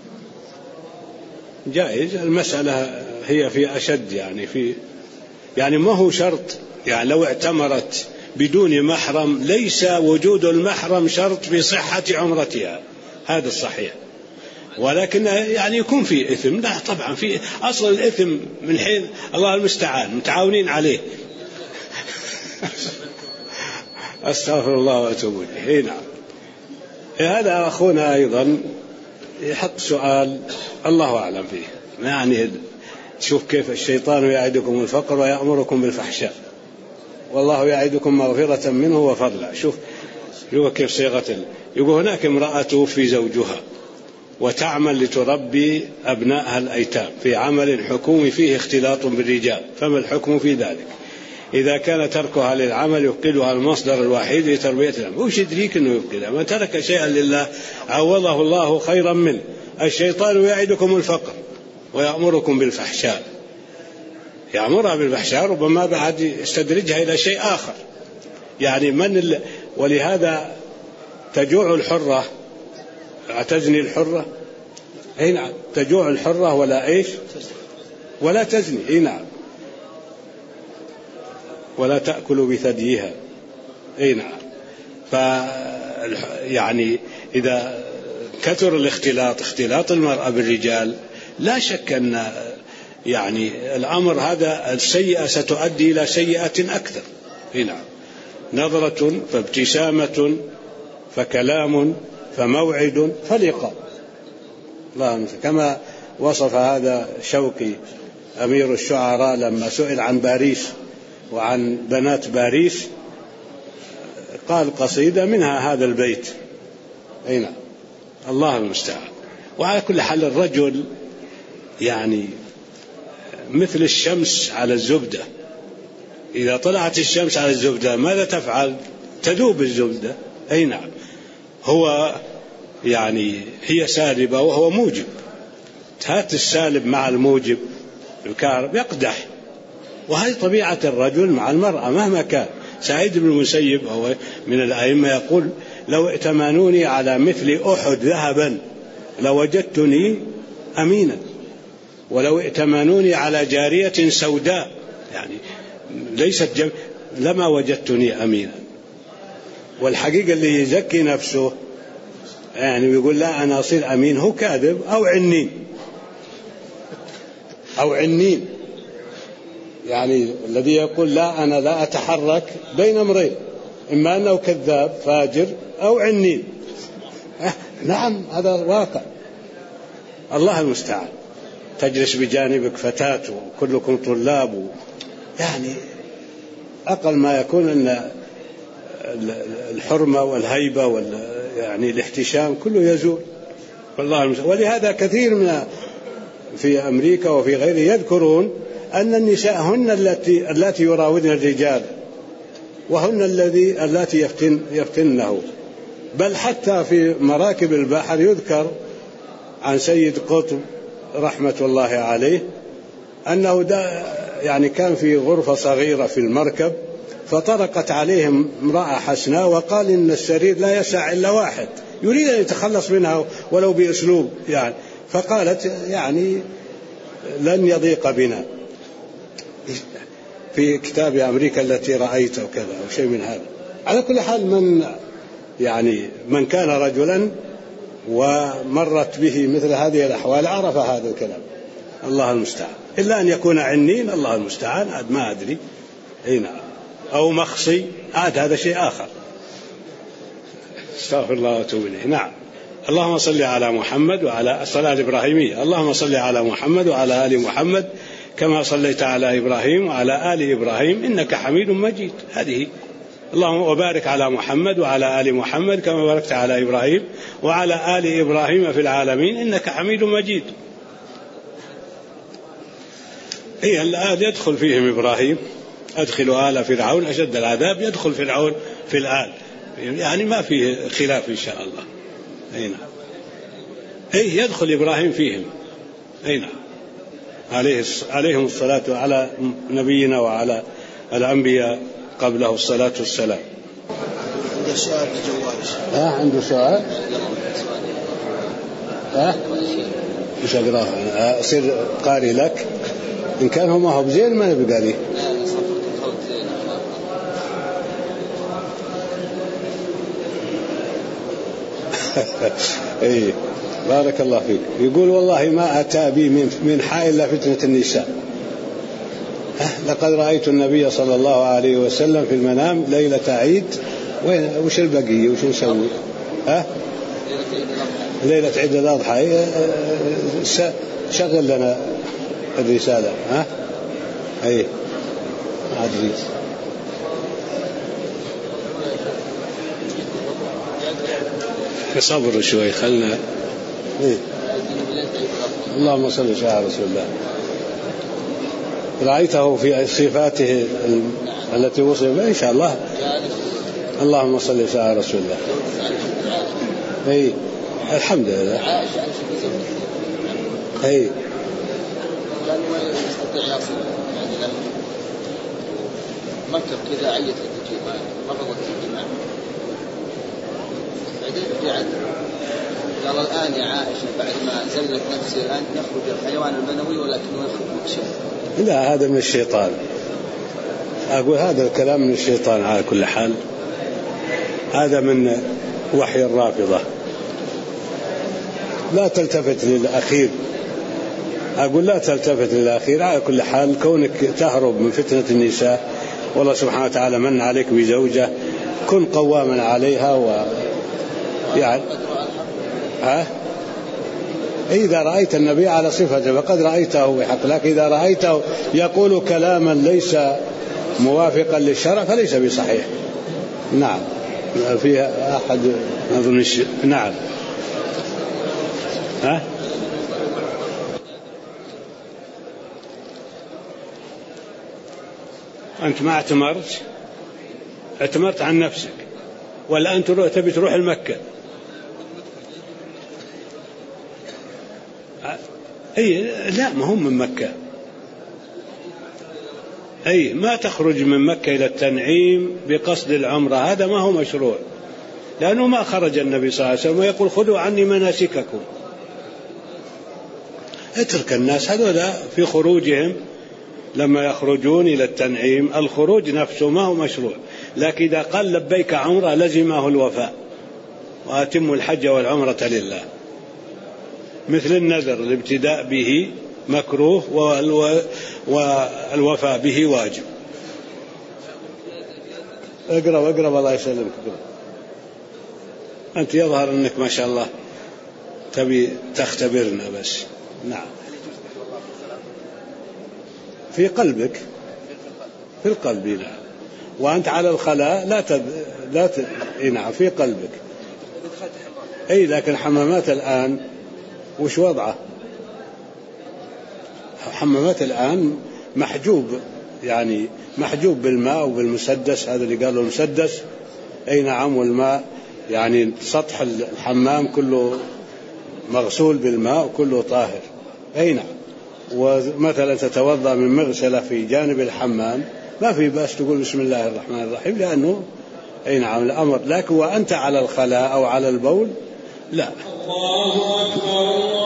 S1: جائز. المسألة هي في أشد، يعني ما هو شرط. يعني لو اعتمرت بدون محرم ليس وجود المحرم شرط في صحة عمرتها، هذا الصحيح. ولكن يعني يكون في إثم. لا طبعا في أصل الإثم من حين الله المستعان، متعاونين عليه. أستغفر الله وأتوب إليه. نعم. هذا أخونا أيضا يحط سؤال الله أعلم فيه، يعني شوف كيف الشيطان يعدكم الفقر ويأمركم بالفحشاء والله يعدكم مغفرة منه وفضلا. شوف كيف صيغة. يقول هناك امرأة توفي زوجها وتعمل لتربي أبنائها الأيتام في عمل حكومي فيه اختلاط بالرجال، فما الحكم في ذلك؟ إذا كان تركها للعمل يفقدها المصدر الوحيد لتربية الأبناء. وش يدريك أنه يفقدها؟ من ترك شيئا لله عوضه الله خيرا منه. الشيطان يعدكم الفقر ويأمركم بالفحشاء. يأمرها بالفحشاء ربما بعد يستدرجها إلى شيء آخر. يعني ولهذا تجوع الحرة، تزني الحرة. أي نعم، تجوع الحرة ولا إيش ولا تزني. أي نعم، ولا تأكل بثديها. أي نعم. يعني إذا كثر اختلاط المرأة بالرجال، لا شك أن يعني الأمر هذا السيئة ستؤدي إلى سيئة أكثر. نعم. نظرة فابتسامة فكلام فموعد فلقاء. كما وصف هذا شوقي أمير الشعراء لما سئل عن باريس وعن بنات باريس قال قصيدة منها هذا البيت. أي نعم، الله المستعان. وعلى كل حال الرجل يعني مثل الشمس على الزبدة، إذا طلعت الشمس على الزبدة ماذا تفعل؟ تذوب الزبدة. أي نعم، هو يعني هي سالبة وهو موجب، هات السالب مع الموجب الكهرب يقدح، وهذه طبيعة الرجل مع المرأة مهما كان. سعيد بن المسيب هو من الأئمة يقول: لو ائتمنوني على مثل أحد ذهبا لوجدتني أمينا، ولو ائتمنوني على جارية سوداء يعني ليست لما وجدتني أمينا. والحقيقة اللي يزكي نفسه يعني ويقول لا أنا أصير أمين هو كاذب أو عنين يعني الذي يقول لا أنا لا أتحرك بين أمرين، إما أنه كذاب فاجر أو عنين. نعم هذا واقع، الله المستعان. تجلس بجانبك فتاة وكلكم طلاب يعني أقل ما يكون أن الحرمة والهيبة يعني الاحتشام كله يزول، والله المستعان. ولهذا كثير من في أمريكا وفي غيره يذكرون أن النساء هن التي يراودن الرجال وهن التي يفتنه. بل حتى في مراكب البحر يذكر عن سيد قطب رحمة الله عليه أنه يعني كان في غرفة صغيرة في المركب، فطرقت عليهم امرأة حسناء وقال إن السرير لا يسع إلا واحد، يريد أن يتخلص منها ولو بأسلوب يعني، فقالت يعني لن يضيق بنا، في كتاب أمريكا التي رأيت وكذا أو شيء من هذا. على كل حال من كان رجلا ومرت به مثل هذه الأحوال عرف هذا الكلام، الله المستعان. إلا أن يكون عنين، الله المستعان، ما أدري هنا أو مخصي هذا شيء آخر، استغفر الله واتوب إليه. نعم. اللهم صل على محمد وعلى الصلاة الإبراهيمية. اللهم صل على محمد وعلى آل محمد كما صليت على إبراهيم وعلى آل إبراهيم إنك حميد مجيد. هذه. اللهم وبارك على محمد وعلى آل محمد كما باركت على إبراهيم وعلى آل إبراهيم في العالمين إنك حميد مجيد. هي الآن يدخل فيهم إبراهيم: أدخلوا آل فرعون أشد العذاب، يدخل فرعون في الآل، يعني ما فيه خلاف إن شاء الله. أي نعم. يدخل إبراهيم فيهم. أي نعم. عليهم الصلاة على نبينا وعلى الأنبياء قبله الصلاة والسلام.
S2: عنده سؤال بجوال.
S1: عنده سؤال. مش أقرأه أنا أصير قاري لك، إن كان هو ما هو بزين ما نبي قاري. إيه بارك الله فيك. يقول والله ما أتى بي من حائل إلا فتنة النساء. لقد رأيت النبي صلى الله عليه وسلم في المنام ليلة عيد. وش البقية وش نسوي؟ ليلة عيد الأضحى. شغل لنا الرسالة. أي أدري. صبر شوي خلنا. اللهم صل على رسول الله. رأيته في صفاته التي وصف إن شاء الله. اللهم صل على رسول الله. أي الحمد لله. أي
S3: مركب كذا عيت التجيب مرضت الجماعة بعدين رجعت قال الآن يا عائشة بعد ما زلت نفسي الآن يخرج الحيوان المنوي ولكنه يخرج مكشف.
S1: لا هذا من الشيطان. أقول هذا الكلام من الشيطان على كل حال. هذا من وحي الرافضة. لا تلتفت للأخير. أقول لا تلتفت للأخير على كل حال. كونك تهرب من فتنة النساء والله سبحانه وتعالى من عليك بزوجة كن قواما عليها يعني إذا رأيت النبي على صفته فقد رأيته بحق، لكن إذا رأيته يقول كلاما ليس موافقا للشرع فليس بصحيح. نعم. فيها أحد أظن نعم. أنت ما اعتمرت عن نفسك، والآن تبي تروح المكة. لا، ما هم من مكة. ما تخرج من مكة إلى التنعيم بقصد العمرة، هذا ما هو مشروع، لأنه ما خرج النبي صلى الله عليه وسلم ويقول خذوا عني مناسككم. اترك الناس هذولا في خروجهم لما يخرجون إلى التنعيم، الخروج نفسه ما هو مشروع، لكن إذا قال لبيك عمرة لزمه الوفاء، وأتم الحج والعمرة لله. مثل النذر الابتداء به مكروه والوفاء به واجب. اقرأ الله يسلمك. أنت يظهر أنك ما شاء الله تبي تختبرنا بس. نعم. في قلبك، في القلب. نعم. وأنت على الخلاء نعم في قلبك. لكن حمامات الآن وش وضعه؟ حمامات الآن محجوب، يعني محجوب بالماء وبالمسدس، هذا اللي قالوا المسدس. نعم. والماء يعني سطح الحمام كله مغسول بالماء وكله طاهر. نعم. ومثلا تتوضأ من مغسلة في جانب الحمام ما في بأس تقول بسم الله الرحمن الرحيم، لأنه نعم الأمر. لكن وأنت على الخلاء أو على البول لا. الله أكبر.